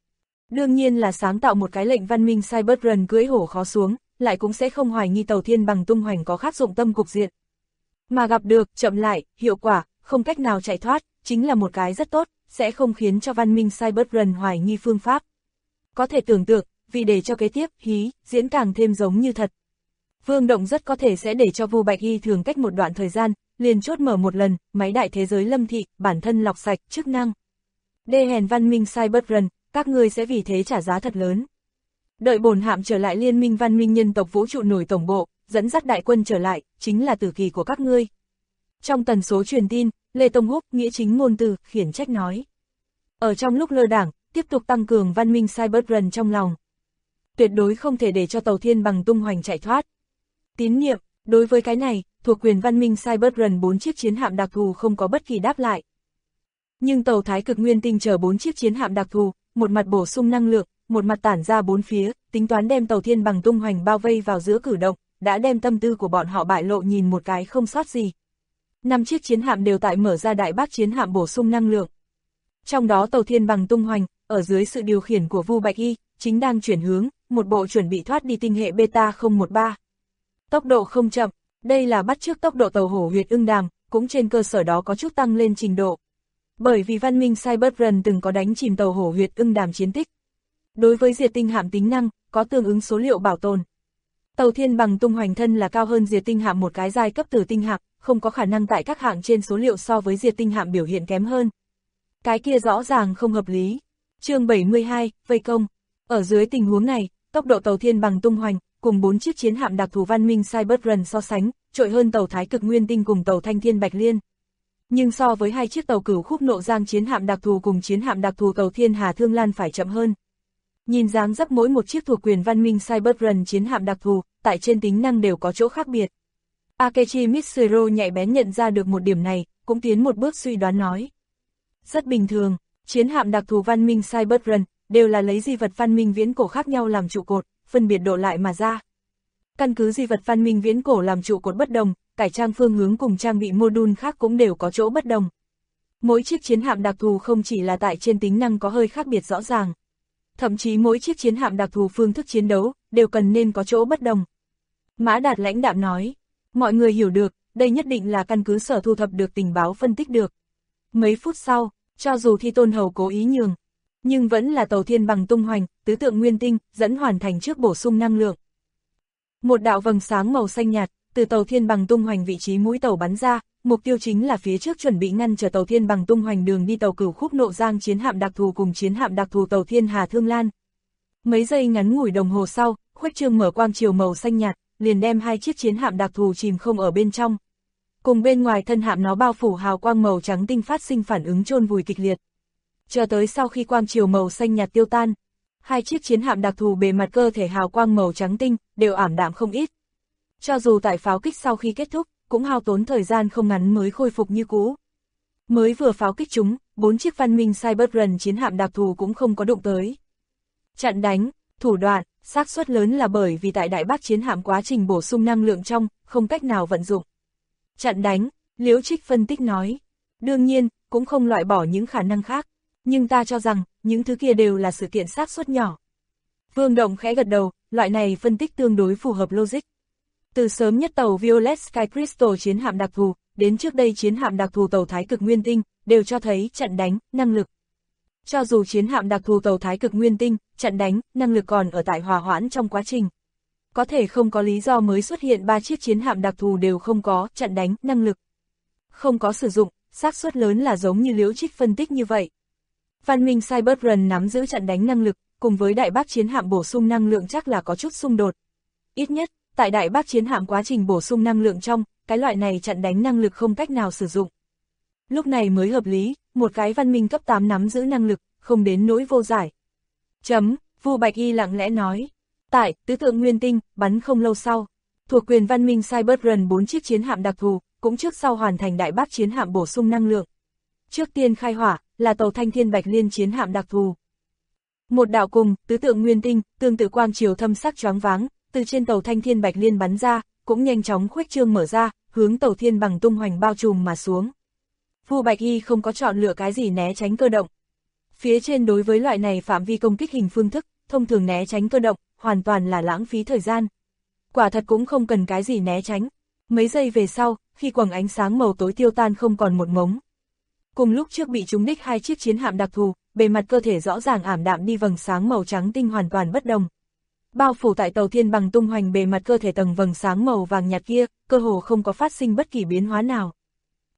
Đương nhiên là sáng tạo một cái lệnh văn minh Cyberrun cưỡi hổ khó xuống, lại cũng sẽ không hoài nghi tàu thiên bằng tung hoành có khác dụng tâm cục diện. Mà gặp được, chậm lại, hiệu quả, không cách nào chạy thoát, chính là một cái rất tốt, sẽ không khiến cho văn minh Cyberrun hoài nghi phương pháp. Có thể tưởng tượng, vì để cho kế tiếp, diễn càng thêm giống như thật. Vương Động rất có thể sẽ để cho Vu Bạch Y thường cách một đoạn thời gian, liền chốt mở một lần, máy đại thế giới Lâm Thị, bản thân lọc sạch, chức năng. Đê hèn văn minh Cyberrun, các ngươi sẽ vì thế trả giá thật lớn. Đợi bổn hạm trở lại liên minh văn minh nhân tộc vũ trụ nổi tổng bộ, dẫn dắt đại quân trở lại, chính là tử kỳ của các ngươi. Trong tần số truyền tin, Lê Tông Húc, nghĩa chính ngôn từ, khiển trách nói. Ở trong lúc lơ đảng, tiếp tục tăng cường văn minh Cyberrun trong lòng. Tuyệt đối không thể để cho tàu thiên bằng tung hoành chạy thoát. Tín nhiệm, đối với cái này, thuộc quyền văn minh Cyberrun 4 chiếc chiến hạm đặc thù không có bất kỳ đáp lại. Nhưng tàu Thái Cực Nguyên Tinh chở 4 chiếc chiến hạm đặc thù, một mặt bổ sung năng lượng, một mặt tản ra bốn phía, tính toán đem tàu thiên bằng tung hoành bao vây vào giữa cử động, đã đem tâm tư của bọn họ bại lộ nhìn một cái không sót gì. 5 chiếc chiến hạm đều tại mở ra đại bác chiến hạm bổ sung năng lượng. Trong đó tàu thiên bằng tung hoành, ở dưới sự điều khiển của Vu Bạch Y, chính đang chuyển hướng, một bộ chuẩn bị thoát đi tinh hệ Beta 013. Tốc độ không chậm, đây là bắt chước tốc độ tàu hổ huyệt ưng đàm, cũng trên cơ sở đó có chút tăng lên trình độ. Bởi vì văn minh Cyberrun từng có đánh chìm tàu hổ huyệt ưng đàm chiến tích. Đối với diệt tinh hạm tính năng, có tương ứng số liệu bảo tồn. Tàu thiên bằng tung hoành thân là cao hơn diệt tinh hạm một cái giai cấp tử tinh hạm, không có khả năng tại các hạng trên số liệu so với diệt tinh hạm biểu hiện kém hơn. Cái kia rõ ràng không hợp lý. Chương 72, vây công. Ở dưới tình huống này, tốc độ tàu thiên bằng tung hoành, cùng 4 chiếc chiến hạm đặc thù văn minh Cyberrun so sánh, trội hơn tàu Thái Cực Nguyên Tinh cùng tàu Thanh Thiên Bạch Liên. Nhưng so với 2 chiếc tàu Cửu Khúc Nộ Giang chiến hạm đặc thù cùng chiến hạm đặc thù tàu Thiên Hà Thương Lan phải chậm hơn. Nhìn dáng dấp mỗi một chiếc thuộc quyền văn minh Cyberrun chiến hạm đặc thù, tại trên tính năng đều có chỗ khác biệt. Akechi Mitsuru nhạy bén nhận ra được một điểm này, cũng tiến một bước suy đoán nói. Rất bình thường, chiến hạm đặc thù văn minh Cyberrun đều là lấy di vật văn minh viễn cổ khác nhau làm trụ cột, phân biệt độ lại mà ra. Căn cứ di vật văn minh viễn cổ làm trụ cột bất đồng, cải trang phương hướng cùng trang bị module khác cũng đều có chỗ bất đồng. Mỗi chiếc chiến hạm đặc thù không chỉ là tại trên tính năng có hơi khác biệt rõ ràng. Thậm chí mỗi chiếc chiến hạm đặc thù phương thức chiến đấu, đều cần nên có chỗ bất đồng. Mã Đạt lãnh đạm nói, mọi người hiểu được, đây nhất định là căn cứ sở thu thập được tình báo phân tích được. Mấy phút sau, cho dù Thi Tôn Hầu cố ý nhường, nhưng vẫn là tàu thiên bằng tung hoành, tứ tượng nguyên tinh, dẫn hoàn thành trước bổ sung năng lượng. Một đạo vầng sáng màu xanh nhạt, từ tàu thiên bằng tung hoành vị trí mũi tàu bắn ra, mục tiêu chính là phía trước chuẩn bị ngăn trở tàu thiên bằng tung hoành đường đi tàu Cửu Khúc Nộ Giang chiến hạm đặc thù cùng chiến hạm đặc thù tàu Thiên Hà Thương Lan. Mấy giây ngắn ngủi đồng hồ sau, khuếch trương mở quang chiều màu xanh nhạt, liền đem 2 chiếc chiến hạm đặc thù chìm không ở bên trong. Cùng bên ngoài thân hạm nó bao phủ hào quang màu trắng tinh phát sinh phản ứng chôn vùi kịch liệt. Chờ tới sau khi quang chiều màu xanh nhạt tiêu tan, 2 chiếc chiến hạm đặc thù bề mặt cơ thể hào quang màu trắng tinh đều ảm đạm không ít. Cho dù tại pháo kích sau khi kết thúc, cũng hao tốn thời gian không ngắn mới khôi phục như cũ. Mới vừa pháo kích chúng, 4 chiếc văn minh Cyberrun chiến hạm đặc thù cũng không có đụng tới. Chặn đánh, thủ đoạn, xác suất lớn là bởi vì tại Đại Bác chiến hạm quá trình bổ sung năng lượng trong, không cách nào vận dụng. Chặn đánh, Liễu Trích phân tích nói. Đương nhiên, cũng không loại bỏ những khả năng khác, nhưng ta cho rằng, những thứ kia đều là sự kiện xác suất nhỏ. Vương Động khẽ gật đầu, loại này phân tích tương đối phù hợp logic. Từ sớm nhất tàu Violet Sky Crystal chiến hạm đặc thù, đến trước đây chiến hạm đặc thù tàu Thái Cực Nguyên Tinh, đều cho thấy chặn đánh, năng lực. Cho dù chiến hạm đặc thù tàu Thái Cực Nguyên Tinh, chặn đánh, năng lực còn ở tại hòa hoãn trong quá trình. Có thể không có lý do mới xuất hiện 3 chiếc chiến hạm đặc thù đều không có chặn đánh, năng lực. Không có sử dụng, xác suất lớn là giống như Liễu Trích phân tích như vậy. Văn minh Cyberrun nắm giữ chặn đánh năng lực, cùng với Đại Bác chiến hạm bổ sung năng lượng chắc là có chút xung đột. Ít nhất, tại Đại Bác chiến hạm quá trình bổ sung năng lượng trong, cái loại này chặn đánh năng lực không cách nào sử dụng. Lúc này mới hợp lý, một cái văn minh cấp 8 nắm giữ năng lực, không đến nỗi vô giải. Vu Bạch Y lặng lẽ nói. Tại tứ tượng nguyên tinh, bắn không lâu sau, thuộc quyền văn minh Cyberrun 4 chiếc chiến hạm đặc thù, cũng trước sau hoàn thành Đại Bác chiến hạm bổ sung năng lượng. Trước tiên khai hỏa, là tàu Thanh Thiên Bạch Liên chiến hạm đặc thù. Một đạo cùng, tứ tượng nguyên tinh, tương tự quang chiều thâm sắc choáng váng, từ trên tàu Thanh Thiên Bạch Liên bắn ra, cũng nhanh chóng khuếch trương mở ra, hướng tàu Thiên bằng tung hoành bao trùm mà xuống. Vu Bạch Y không có chọn lựa cái gì né tránh cơ động. Phía trên đối với loại này phạm vi công kích hình phương thức, thông thường né tránh cơ động, hoàn toàn là lãng phí thời gian. Quả thật cũng không cần cái gì né tránh. Mấy giây về sau, khi quầng ánh sáng màu tối tiêu tan không còn một mống. Cùng lúc trước bị trúng đích 2 chiếc chiến hạm đặc thù, bề mặt cơ thể rõ ràng ảm đạm đi vầng sáng màu trắng tinh hoàn toàn bất đồng. Bao phủ tại tàu Thiên bằng tung hoành bề mặt cơ thể tầng vầng sáng màu vàng nhạt kia, cơ hồ không có phát sinh bất kỳ biến hóa nào.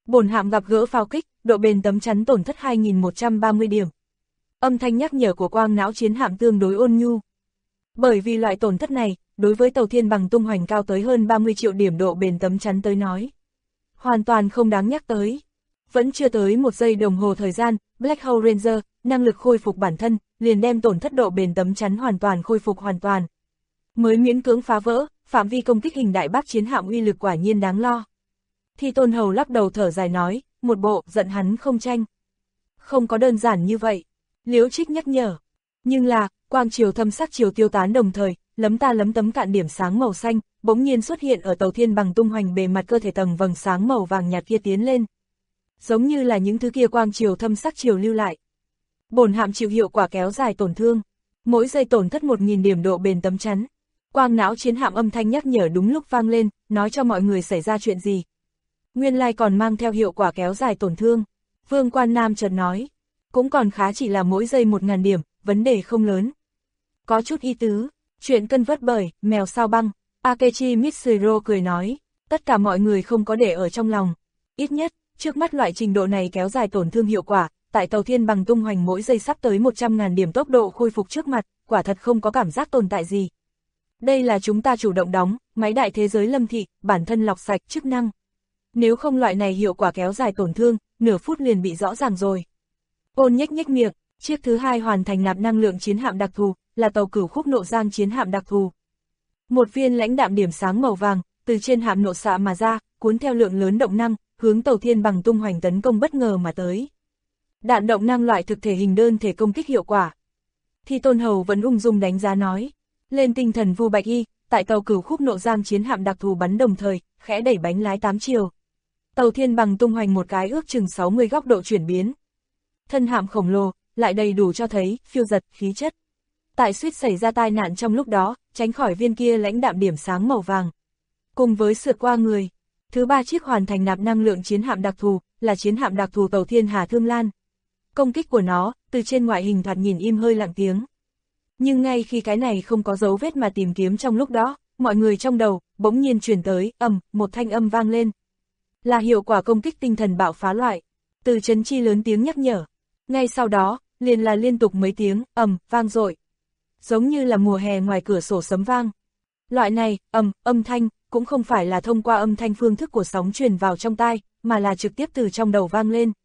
Bổn hạm gặp gỡ pháo kích, độ bền tấm chắn tổn thất 2130 điểm. Âm thanh nhắc nhở của quang não chiến hạm tương đối ôn nhu. Bởi vì loại tổn thất này, đối với tàu thiên bằng tung hoành cao tới hơn 30 triệu điểm độ bền tấm chắn tới nói, hoàn toàn không đáng nhắc tới. Vẫn chưa tới 1 giây đồng hồ thời gian, Black Hole Ranger, năng lực khôi phục bản thân, liền đem tổn thất độ bền tấm chắn hoàn toàn khôi phục hoàn toàn. Mới miễn cưỡng phá vỡ, phạm vi công kích hình đại bác chiến hạm uy lực quả nhiên đáng lo. Thi Tôn Hầu lắc đầu thở dài nói, một bộ giận hắn không tranh. Không có đơn giản như vậy, Liễu Trích nhắc nhở. Nhưng là, quang chiều thâm sắc chiều tiêu tán đồng thời, lấm ta lấm tấm cạn điểm sáng màu xanh, bỗng nhiên xuất hiện ở tàu thiên bằng tung hoành bề mặt cơ thể tầng vầng sáng màu vàng nhạt kia tiến lên. Giống như là những thứ kia quang chiều thâm sắc chiều lưu lại. Bổn hạm chịu hiệu quả kéo dài tổn thương, mỗi giây tổn thất 1000 điểm độ bền tấm chắn. Quang não chiến hạm âm thanh nhắc nhở đúng lúc vang lên, nói cho mọi người xảy ra chuyện gì. Nguyên lai còn mang theo hiệu quả kéo dài tổn thương. Vương Quan Nam chợt nói, cũng còn khá, chỉ là mỗi giây 1000 điểm, vấn đề không lớn. Có chút ý tứ, chuyện cân vớt bởi, mèo sao băng. Akechi Mitsuro cười nói, tất cả mọi người không có để ở trong lòng. Ít nhất, trước mắt loại trình độ này kéo dài tổn thương hiệu quả, tại tàu thiên bằng tung hoành mỗi giây sắp tới 100.000 điểm tốc độ khôi phục trước mặt, quả thật không có cảm giác tồn tại gì. Đây là chúng ta chủ động đóng, máy đại thế giới Lâm Thị, bản thân lọc sạch chức năng. Nếu không loại này hiệu quả kéo dài tổn thương, nửa phút liền bị rõ ràng rồi. Ôn nhếch nhếch miệng, chiếc thứ 2 hoàn thành nạp năng lượng chiến hạm đặc thù, là tàu Cửu Khúc Nộ Giang chiến hạm đặc thù. Một viên lãnh đạm điểm sáng màu vàng, từ trên hạm nộ xạ mà ra, cuốn theo lượng lớn động năng, hướng tàu thiên bằng tung hoành tấn công bất ngờ mà tới. Đạn động năng loại thực thể hình đơn thể công kích hiệu quả. Thi Tôn Hầu vẫn ung dung đánh giá nói, lên tinh thần Vu Bạch Y, tại tàu Cửu Khúc Nộ Giang chiến hạm đặc thù bắn đồng thời, khẽ đẩy bánh lái 8 chiều. Tàu thiên bằng tung hoành một cái ước chừng 60 góc độ chuyển biến. Thân hạm khổng lồ, lại đầy đủ cho thấy, phiêu giật, khí chất. Tại suýt xảy ra tai nạn trong lúc đó, tránh khỏi viên kia lãnh đạm điểm sáng màu vàng. Cùng với sượt qua người, thứ 3 chiếc hoàn thành nạp năng lượng chiến hạm đặc thù, là chiến hạm đặc thù tàu Thiên Hà Thương Lan. Công kích của nó, từ trên ngoại hình thoạt nhìn im hơi lặng tiếng. Nhưng ngay khi cái này không có dấu vết mà tìm kiếm trong lúc đó, mọi người trong đầu, bỗng nhiên truyền tới, một thanh âm vang lên. Là hiệu quả công kích tinh thần bạo phá loại. Từ Trấn Chi lớn tiếng nhắc nhở. Ngay sau đó, liền là liên tục mấy tiếng, vang dội. Giống như là mùa hè ngoài cửa sổ sấm vang. Loại này, âm thanh, cũng không phải là thông qua âm thanh phương thức của sóng truyền vào trong tai, mà là trực tiếp từ trong đầu vang lên.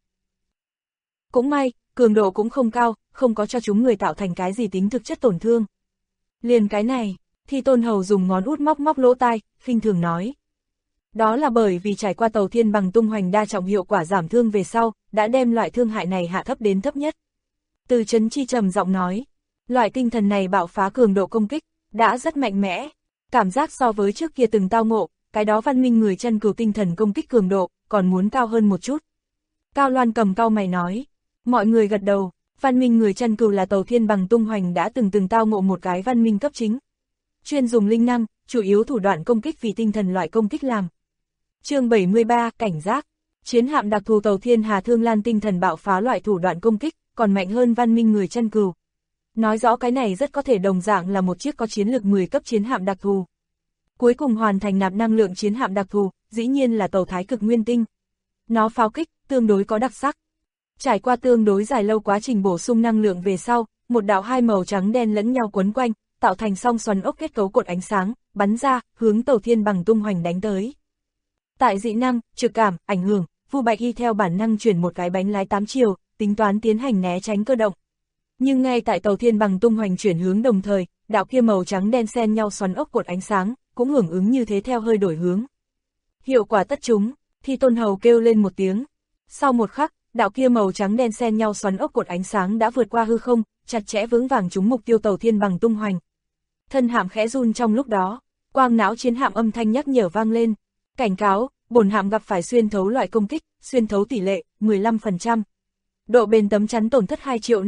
Cũng may, cường độ cũng không cao, không có cho chúng người tạo thành cái gì tính thực chất tổn thương. Liền cái này, Thi Tôn Hầu dùng ngón út móc móc lỗ tai, khinh thường nói. Đó là bởi vì trải qua tàu thiên bằng tung hoành đa trọng hiệu quả giảm thương về sau, đã đem loại thương hại này hạ thấp đến thấp nhất. Từ Trấn Chi trầm giọng nói, loại tinh thần này bạo phá cường độ công kích, đã rất mạnh mẽ. Cảm giác so với trước kia từng tao ngộ, cái đó văn minh người chân cừu tinh thần công kích cường độ, còn muốn cao hơn một chút. Cao Loan cầm cau mày nói, mọi người gật đầu, văn minh người chân cừu là tàu thiên bằng tung hoành đã từng tao ngộ một cái văn minh cấp chính. Chuyên dùng linh năng, chủ yếu thủ đoạn công kích vì tinh thần loại công kích làm. Chương 73, cảnh giác. Chiến hạm đặc thù tàu Thiên Hà Thương Lan tinh thần bạo phá loại thủ đoạn công kích, còn mạnh hơn văn minh người chân cừu. Nói rõ cái này rất có thể đồng dạng là một chiếc có chiến lược 10 cấp chiến hạm đặc thù. Cuối cùng hoàn thành nạp năng lượng chiến hạm đặc thù, dĩ nhiên là tàu Thái Cực Nguyên Tinh. Nó pháo kích, tương đối có đặc sắc. Trải qua tương đối dài lâu quá trình bổ sung năng lượng về sau, một đạo hai màu trắng đen lẫn nhau quấn quanh, tạo thành song xoắn ốc kết cấu cột ánh sáng, bắn ra, hướng tàu thiên bằng tung hoành đánh tới. Tại dị năng, trực cảm, ảnh hưởng, Vu Bạch Y theo bản năng chuyển một cái bánh lái 8 chiều, tính toán tiến hành né tránh cơ động. Nhưng ngay tại tàu thiên bằng tung hoành chuyển hướng đồng thời, đạo kia màu trắng đen xen nhau xoắn ốc cột ánh sáng, cũng hưởng ứng như thế theo hơi đổi hướng. Hiệu quả tất chúng, Thi Tôn Hầu kêu lên một tiếng. Sau một khắc, đạo kia màu trắng đen xen nhau xoắn ốc cột ánh sáng đã vượt qua hư không, chặt chẽ vững vàng trúng mục tiêu tàu thiên bằng tung hoành. Thân hạm khẽ run trong lúc đó, quang não chiến hạm âm thanh nhắc nhở vang lên. Cảnh cáo, bổn hạm gặp phải xuyên thấu loại công kích, xuyên thấu tỷ lệ 15%. Độ bền tấm chắn tổn thất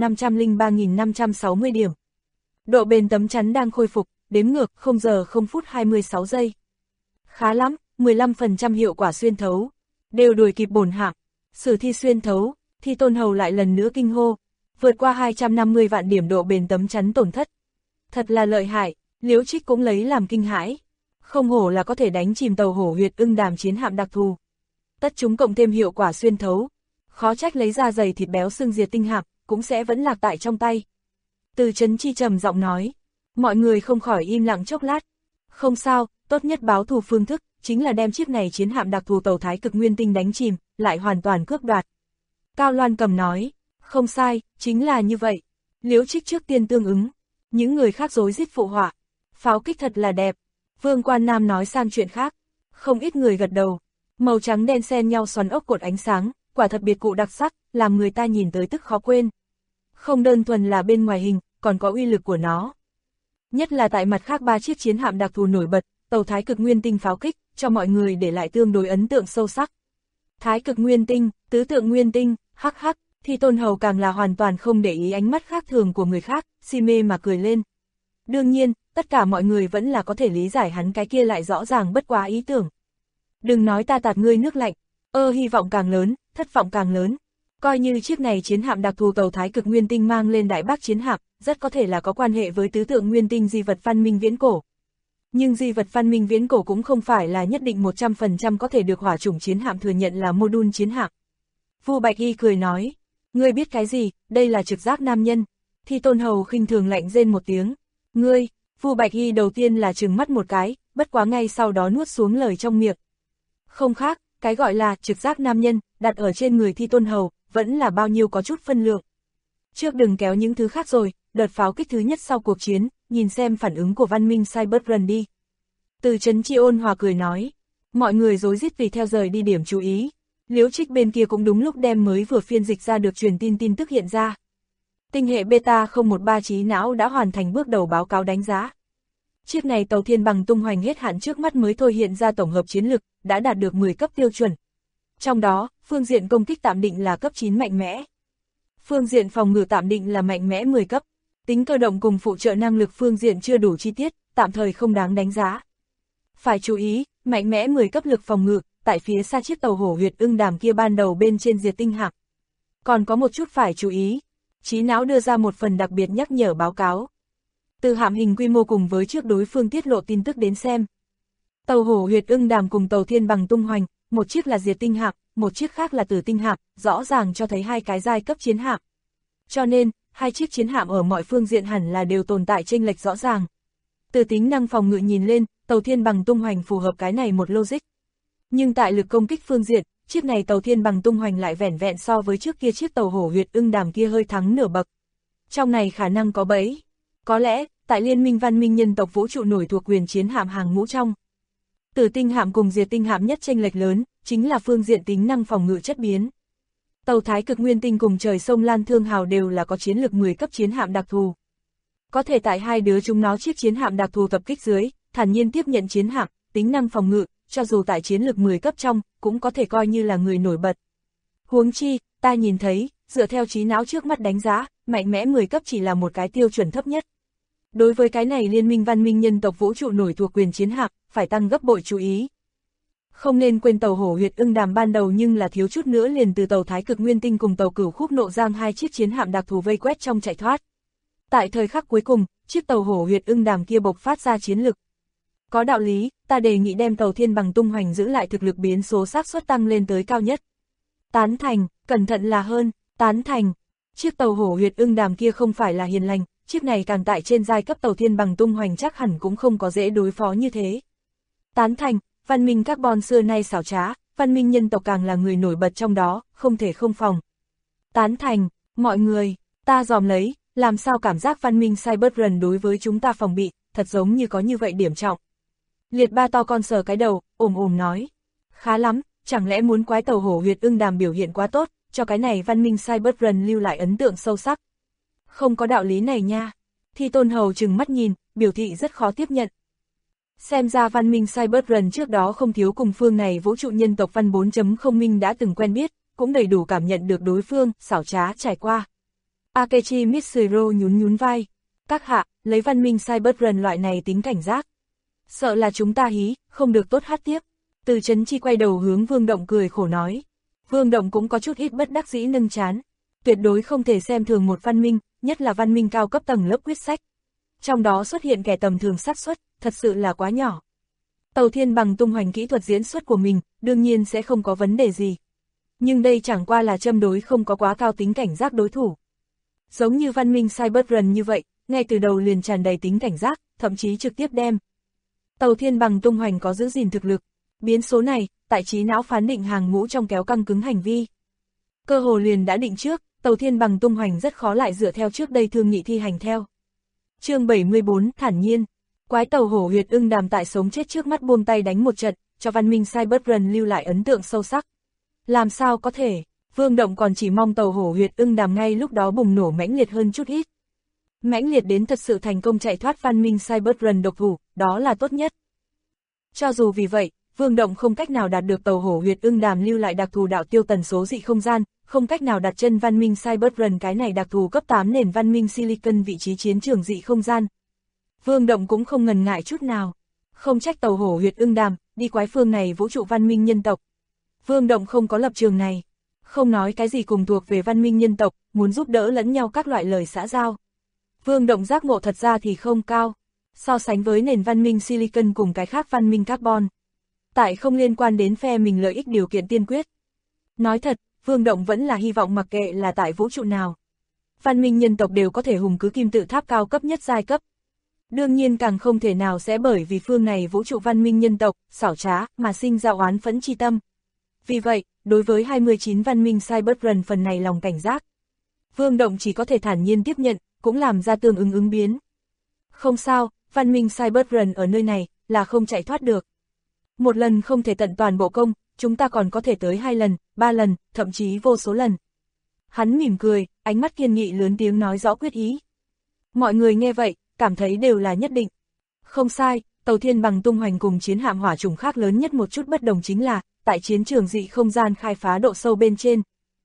2.503.560 điểm. Độ bền tấm chắn đang khôi phục, đếm ngược 0 giờ 0 phút 26 giây. Khá lắm, 15% hiệu quả xuyên thấu. Đều đuổi kịp bổn hạm. Sử thi xuyên thấu, Thi Tôn Hầu lại lần nữa kinh hô. Vượt qua 250 vạn điểm độ bền tấm chắn tổn thất. Thật là lợi hại, Liễu Trích cũng lấy làm kinh hãi. Không hổ là có thể đánh chìm tàu Hổ Huyệt Ưng Đàm chiến hạm đặc thù. Tất chúng cộng thêm hiệu quả xuyên thấu. Khó trách lấy ra dày thịt béo xương diệt tinh hạp, cũng sẽ vẫn lạc tại trong tay. Từ Chấn Chi trầm giọng nói. Mọi người không khỏi im lặng chốc lát. Không sao, tốt nhất báo thù phương thức, chính là đem chiếc này chiến hạm đặc thù tàu Thái Cực Nguyên Tinh đánh chìm, lại hoàn toàn cướp đoạt. Cao Loan Cầm nói. Không sai, chính là như vậy. Liễu Trích trước tiên tương ứng. Những người khác rối rít phụ họa. Pháo kích thật là đẹp. Vương Quan Nam nói sang chuyện khác. Không ít người gật đầu. Màu trắng đen xen nhau xoắn ốc cột ánh sáng, quả thật biệt cụ đặc sắc, làm người ta nhìn tới tức khó quên. Không đơn thuần là bên ngoài hình, còn có uy lực của nó. Nhất là tại mặt khác 3 chiếc chiến hạm đặc thù nổi bật, tàu Thái Cực Nguyên Tinh pháo kích, cho mọi người để lại tương đối ấn tượng sâu sắc. Thái Cực Nguyên Tinh, tứ tượng Nguyên Tinh, hắc hắc, Thi Tôn Hầu càng là hoàn toàn không để ý ánh mắt khác thường của người khác, si mê mà cười lên. Đương nhiên, tất cả mọi người vẫn là có thể lý giải hắn cái kia lại rõ ràng bất quá ý tưởng. Đừng nói ta tạt ngươi nước lạnh, hy vọng càng lớn, thất vọng càng lớn. Coi như chiếc này chiến hạm đặc thù tàu Thái Cực Nguyên Tinh mang lên Đại Bác chiến hạm, rất có thể là có quan hệ với tứ tượng Nguyên Tinh di vật văn minh viễn cổ. Nhưng di vật văn minh viễn cổ cũng không phải là nhất định 100% có thể được hỏa chủng chiến hạm thừa nhận là mô đun chiến hạm. Vu Bạch Y cười nói, ngươi biết cái gì, đây là trực giác nam nhân. Thi Tôn Hầu khinh thường lạnh rên một tiếng, ngươi. Vu Bạch Y đầu tiên là trừng mắt một cái, bất quá ngay sau đó nuốt xuống lời trong miệng. Không khác, cái gọi là trực giác nam nhân, đặt ở trên người Thi Tôn Hầu, vẫn là bao nhiêu có chút phân lượng. Trước đừng kéo những thứ khác rồi, đợt pháo kích thứ nhất sau cuộc chiến, nhìn xem phản ứng của văn minh Cyberrun đi. Từ Chấn Chi ôn hòa cười nói, mọi người rối rít tùy theo rời đi điểm chú ý. Liễu Trích bên kia cũng đúng lúc đem mới vừa phiên dịch ra được truyền tin tức hiện ra. Tinh hệ Beta 013 trí não đã hoàn thành bước đầu báo cáo đánh giá. Chiếc này tàu thiên bằng tung hoành hết hạn trước mắt mới thôi hiện ra tổng hợp chiến lực, đã đạt được 10 cấp tiêu chuẩn. Trong đó, phương diện công kích tạm định là cấp 9 mạnh mẽ. Phương diện phòng ngự tạm định là mạnh mẽ 10 cấp. Tính cơ động cùng phụ trợ năng lực phương diện chưa đủ chi tiết, tạm thời không đáng đánh giá. Phải chú ý, mạnh mẽ 10 cấp lực phòng ngự, tại phía xa chiếc tàu hổ huyệt ưng đàm kia ban đầu bên trên diệt tinh hạm. Còn có một chút phải chú ý. Trí não đưa ra một phần đặc biệt nhắc nhở báo cáo. Từ hạm hình quy mô cùng với trước đối phương tiết lộ tin tức đến xem. Tàu hổ huyệt ưng đàm cùng tàu thiên bằng tung hoành, một chiếc là diệt tinh hạm, một chiếc khác là tử tinh hạm, rõ ràng cho thấy hai cái giai cấp chiến hạm. Cho nên, hai chiếc chiến hạm ở mọi phương diện hẳn là đều tồn tại chênh lệch rõ ràng. Từ tính năng phòng ngự nhìn lên, tàu thiên bằng tung hoành phù hợp cái này một logic. Nhưng tại lực công kích phương diện, chiếc này tàu thiên bằng tung hoành lại vẻn vẹn so với trước kia chiếc tàu hổ huyệt ưng đàm kia hơi thắng nửa bậc. Trong này khả năng có bẫy. Có lẽ, tại liên minh văn minh nhân tộc vũ trụ nổi thuộc quyền chiến hạm hàng ngũ trong. Tử tinh hạm cùng diệt tinh hạm nhất chênh lệch lớn, chính là phương diện tính năng phòng ngự chất biến. Tàu Thái Cực Nguyên Tinh cùng trời sông Lan Thương Hào đều là có chiến lực 10 cấp chiến hạm đặc thù. Có thể tại hai đứa chúng nó chiếc chiến hạm đặc thù tập kích dưới, thản nhiên tiếp nhận chiến hạm, tính năng phòng ngự, cho dù tại chiến lực 10 cấp trong, cũng có thể coi như là người nổi bật. Huống chi, ta nhìn thấy, dựa theo trí não trước mắt đánh giá, mạnh mẽ 10 cấp chỉ là một cái tiêu chuẩn thấp nhất. Đối với cái này liên minh văn minh nhân tộc vũ trụ nổi thuộc quyền chiến hạm, phải tăng gấp bội chú ý. Không nên quên tàu hổ huyệt ưng đàm ban đầu nhưng là thiếu chút nữa liền từ tàu Thái Cực Nguyên Tinh cùng tàu Cửu Khúc Nộ Giang hai chiếc chiến hạm đặc thù vây quét trong chạy thoát. Tại thời khắc cuối cùng, chiếc tàu hổ huyệt ưng đàm kia bộc phát ra chiến lực. Có đạo lý, ta đề nghị đem tàu thiên bằng tung hoành giữ lại thực lực biến số xác suất tăng lên tới cao nhất. Tán thành, cẩn thận là hơn, tán thành. Chiếc tàu hổ huyệt ưng đàm kia không phải là hiền lành, chiếc này càng tại trên giai cấp tàu thiên bằng tung hoành chắc hẳn cũng không có dễ đối phó như thế. Tán thành, văn minh carbon xưa nay xảo trá, văn minh nhân tộc càng là người nổi bật trong đó, không thể không phòng. Tán thành, mọi người, ta dòm lấy, làm sao cảm giác văn minh Cyberrun đối với chúng ta phòng bị, thật giống như có như vậy điểm trọng. Liệt ba to con sờ cái đầu, ồm nói. Khá lắm, chẳng lẽ muốn quái tàu hổ huyệt ưng đàm biểu hiện quá tốt, cho cái này văn minh Cyberrun lưu lại ấn tượng sâu sắc. Không có đạo lý này nha. Thi Tôn Hầu trừng mắt nhìn, biểu thị rất khó tiếp nhận. Xem ra văn minh Cyberrun trước đó không thiếu cùng phương này vũ trụ nhân tộc văn 4.0 minh đã từng quen biết, cũng đầy đủ cảm nhận được đối phương, xảo trá trải qua. Akechi Mitsuro nhún vai. Các hạ, lấy văn minh Cyberrun loại này tính cảnh giác. Sợ là chúng ta hí, không được tốt hát tiếp. Từ Chấn Chi quay đầu hướng Vương Động cười khổ nói. Vương Động cũng có chút ít bất đắc dĩ nâng chán. Tuyệt đối không thể xem thường một văn minh, nhất là văn minh cao cấp tầng lớp quyết sách. Trong đó xuất hiện kẻ tầm thường xác suất, thật sự là quá nhỏ. Tàu Thiên Bằng tung hoành kỹ thuật diễn xuất của mình, đương nhiên sẽ không có vấn đề gì. Nhưng đây chẳng qua là châm đối không có quá cao tính cảnh giác đối thủ. Giống như văn minh Cyberrun như vậy, ngay từ đầu liền tràn đầy tính cảnh giác, thậm chí trực tiếp đem Tàu Thiên Bằng tung hoành có giữ gìn thực lực. Biến số này, tại trí não phán định hàng ngũ trong kéo căng cứng hành vi. Cơ hồ liền đã định trước, Tàu Thiên Bằng tung hoành rất khó lại dựa theo trước đây thương nghị thi hành theo. Chương 74, thản nhiên. Quái tàu hổ huyệt ưng đàm tại sống chết trước mắt buông tay đánh một trận, cho văn minh Cyberrun lưu lại ấn tượng sâu sắc. Làm sao có thể, Vương Động còn chỉ mong tàu hổ huyệt ưng đàm ngay lúc đó bùng nổ mãnh liệt hơn chút ít. Mãnh liệt đến thật sự thành công chạy thoát văn minh Cyberrun độc thủ, đó là tốt nhất. Cho dù vì vậy, Vương Động không cách nào đạt được tàu hổ huyệt ưng đàm lưu lại đặc thù đạo tiêu tần số dị không gian, không cách nào đặt chân văn minh Cyberrun cái này đặc thù cấp 8 nền văn minh Silicon vị trí chiến trường dị không gian. Vương Động cũng không ngần ngại chút nào. Không trách tàu hổ huyệt ưng đàm, đi quái phương này vũ trụ văn minh nhân tộc. Vương Động không có lập trường này. Không nói cái gì cùng thuộc về văn minh nhân tộc, muốn giúp đỡ lẫn nhau các loại lời xã giao. Vương Động giác ngộ thật ra thì không cao. So sánh với nền văn minh Silicon cùng cái khác văn minh carbon. Tại không liên quan đến phe mình lợi ích điều kiện tiên quyết. Nói thật, Vương Động vẫn là hy vọng mặc kệ là tại vũ trụ nào. Văn minh nhân tộc đều có thể hùng cứ kim tự tháp cao cấp nhất giai cấp. Đương nhiên càng không thể nào sẽ bởi vì phương này vũ trụ văn minh nhân tộc, xảo trá, mà sinh ra oán phẫn chi tâm. Vì vậy, đối với 29 văn minh Cyberrun phần này lòng cảnh giác, Vương Động chỉ có thể thản nhiên tiếp nhận, cũng làm ra tương ứng biến. Không sao, văn minh Cyberrun ở nơi này, là không chạy thoát được. Một lần không thể tận toàn bộ công, chúng ta còn có thể tới 2 lần, 3 lần, thậm chí vô số lần. Hắn mỉm cười, ánh mắt kiên nghị lớn tiếng nói rõ quyết ý. Mọi người nghe vậy, cảm thấy đều là nhất định. Không sai, tàu Thiên Bằng tung hoành cùng chiến hạm hỏa trùng khác lớn nhất một chút bất đồng chính là, tại chiến trường dị không gian khai phá độ sâu bên trên.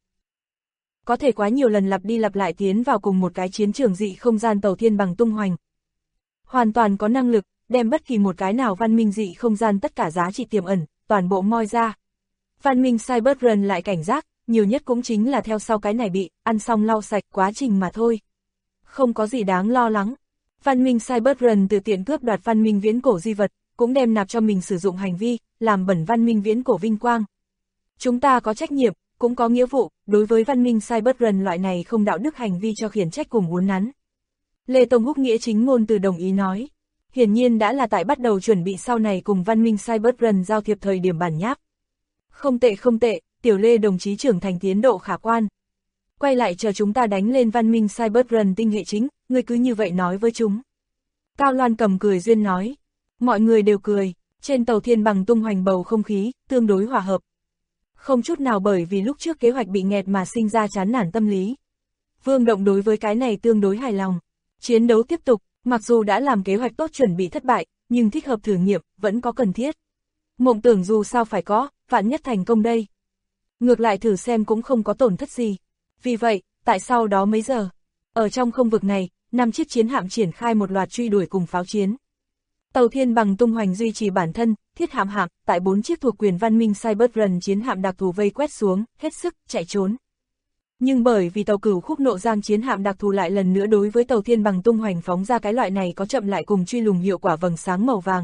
Có thể quá nhiều lần lặp đi lặp lại tiến vào cùng một cái chiến trường dị không gian tàu Thiên Bằng tung hoành. Hoàn toàn có năng lực, đem bất kỳ một cái nào văn minh dị không gian tất cả giá trị tiềm ẩn, toàn bộ moi ra. Văn minh Cyberrun lại cảnh giác, nhiều nhất cũng chính là theo sau cái này bị ăn xong lau sạch quá trình mà thôi. Không có gì đáng lo lắng. Văn minh Cyberrun từ tiện cướp đoạt văn minh viễn cổ di vật, cũng đem nạp cho mình sử dụng hành vi, làm bẩn văn minh viễn cổ vinh quang. Chúng ta có trách nhiệm, cũng có nghĩa vụ, đối với văn minh Cyberrun loại này không đạo đức hành vi cho khiển trách cùng uốn nắn. Lê Tông Húc nghĩa chính ngôn từ đồng ý nói. Hiển nhiên đã là tại bắt đầu chuẩn bị sau này cùng văn minh Cyberrun giao thiệp thời điểm bản nháp. Không tệ, Tiểu Lê đồng chí trưởng thành tiến độ khả quan. Quay lại chờ chúng ta đánh lên văn minh Cyberrun tinh hệ chính, ngươi cứ như vậy nói với chúng. Cao Loan cầm cười duyên nói. Mọi người đều cười, trên tàu Thiên Bằng tung hoành bầu không khí, tương đối hòa hợp. Không chút nào bởi vì lúc trước kế hoạch bị nghẹt mà sinh ra chán nản tâm lý. Vương Động đối với cái này tương đối hài lòng. Chiến đấu tiếp tục, mặc dù đã làm kế hoạch tốt chuẩn bị thất bại, nhưng thích hợp thử nghiệm, vẫn có cần thiết. Mộng tưởng dù sao phải có, vạn nhất thành công đây. Ngược lại thử xem cũng không có tổn thất gì. Vì vậy, tại sau đó mấy giờ, ở trong không vực này, 5 chiếc chiến hạm triển khai một loạt truy đuổi cùng pháo chiến. Tàu Thiên Bằng tung hoành duy trì bản thân, thiết hạm hạm, tại 4 chiếc thuộc quyền văn minh Cyberrun chiến hạm đặc thù vây quét xuống, hết sức, chạy trốn. Nhưng bởi vì tàu Cửu Khúc Nộ Giang chiến hạm đặc thù lại lần nữa đối với tàu Thiên Bằng tung hoành phóng ra cái loại này có chậm lại cùng truy lùng hiệu quả vầng sáng màu vàng.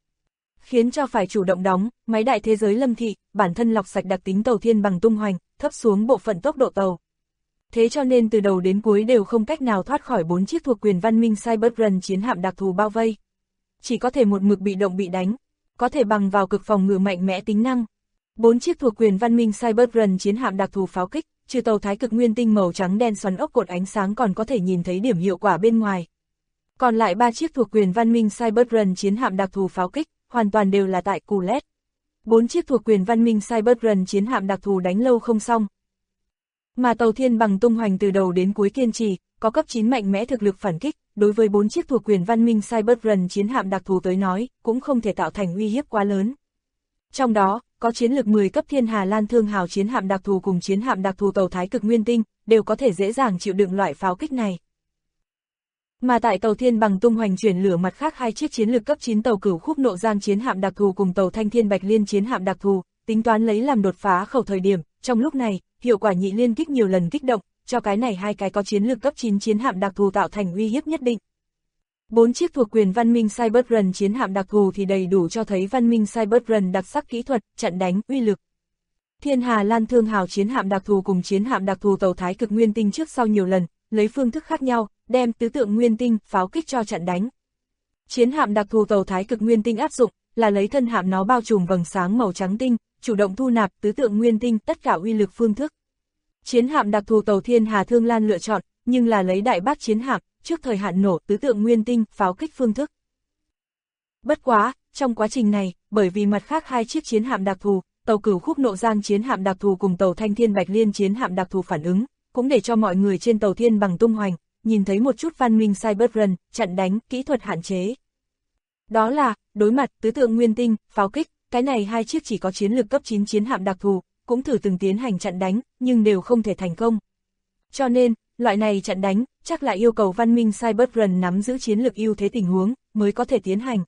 Khiến cho phải chủ động đóng, máy đại thế giới lâm thị, bản thân lọc sạch đặc tính tàu Thiên Bằng tung hoành, thấp xuống bộ phận tốc độ tàu. Thế cho nên từ đầu đến cuối đều không cách nào thoát khỏi 4 chiếc thuộc quyền văn minh Cyberrun chiến hạm đặc thù bao vây. Chỉ có thể một mực bị động bị đánh, có thể bằng vào cực phòng ngự mạnh mẽ tính năng. 4 chiếc thuộc quyền văn minh Cyberrun chiến hạm đặc thù pháo kích, trừ tàu Thái Cực Nguyên Tinh màu trắng đen xoắn ốc cột ánh sáng còn có thể nhìn thấy điểm hiệu quả bên ngoài. Còn lại 3 chiếc thuộc quyền văn minh Cyberrun chiến hạm đặc thù pháo kích, hoàn toàn đều là tại cù lét. 4 chiếc thuộc quyền văn minh Cyberrun chiến hạm đặc thù đánh lâu không xong. Mà tàu Thiên Bằng tung hoành từ đầu đến cuối kiên trì, có cấp 9 mạnh mẽ thực lực phản kích, đối với 4 chiếc thuộc quyền văn minh Cyberrun chiến hạm đặc thù tới nói, cũng không thể tạo thành uy hiếp quá lớn. Trong đó, có chiến lực 10 cấp Thiên Hà Lan Thương Hào chiến hạm đặc thù cùng chiến hạm đặc thù tàu Thái Cực Nguyên Tinh, đều có thể dễ dàng chịu đựng loại pháo kích này. Mà tại tàu Thiên Bằng tung hoành chuyển lửa mặt khác 2 chiếc chiến lực cấp 9 tàu Cửu Khúc Nộ Giang chiến hạm đặc thù cùng tàu Thanh Thiên Bạch Liên chiến hạm đặc thù, tính toán lấy làm đột phá khẩu thời điểm, trong lúc này, hiệu quả nhị liên kích nhiều lần kích động, cho cái này 2 cái có chiến lược cấp 9 chiến hạm đặc thù tạo thành uy hiếp nhất định. 4 chiếc thuộc quyền văn minh Cyberrun chiến hạm đặc thù thì đầy đủ cho thấy văn minh Cyberrun đặc sắc kỹ thuật, chặn đánh, uy lực. Thiên Hà Lan Thương Hào chiến hạm đặc thù cùng chiến hạm đặc thù tàu Thái Cực Nguyên Tinh trước sau nhiều lần, lấy phương thức khác nhau, đem tứ tượng nguyên tinh, pháo kích cho chặn đánh. Chiến hạm đặc thù tàu Thái Cực Nguyên Tinh áp dụng là lấy thân hạm nó bao trùm vầng sáng màu trắng tinh, chủ động thu nạp tứ tượng nguyên tinh tất cả uy lực phương thức. Chiến hạm đặc thù tàu Thiên Hà Thương Lan lựa chọn, nhưng là lấy đại bác chiến hạm, trước thời hạn nổ tứ tượng nguyên tinh, pháo kích phương thức. Bất quá, trong quá trình này, bởi vì mặt khác 2 chiếc chiến hạm đặc thù, tàu Cửu Khúc Nộ Giang chiến hạm đặc thù cùng tàu Thanh Thiên Bạch Liên chiến hạm đặc thù phản ứng, cũng để cho mọi người trên tàu Thiên Bằng tung hoành, nhìn thấy một chút văn minh Cyberrun, chặn đánh, kỹ thuật hạn chế. Đó là, đối mặt tứ tượng nguyên tinh, pháo kích, cái này 2 chiếc chỉ có chiến lược cấp 9 chiến hạm đặc thù, cũng thử từng tiến hành chặn đánh, nhưng đều không thể thành công. Cho nên, loại này chặn đánh, chắc là yêu cầu văn minh Cyberrun nắm giữ chiến lược ưu thế tình huống, mới có thể tiến hành.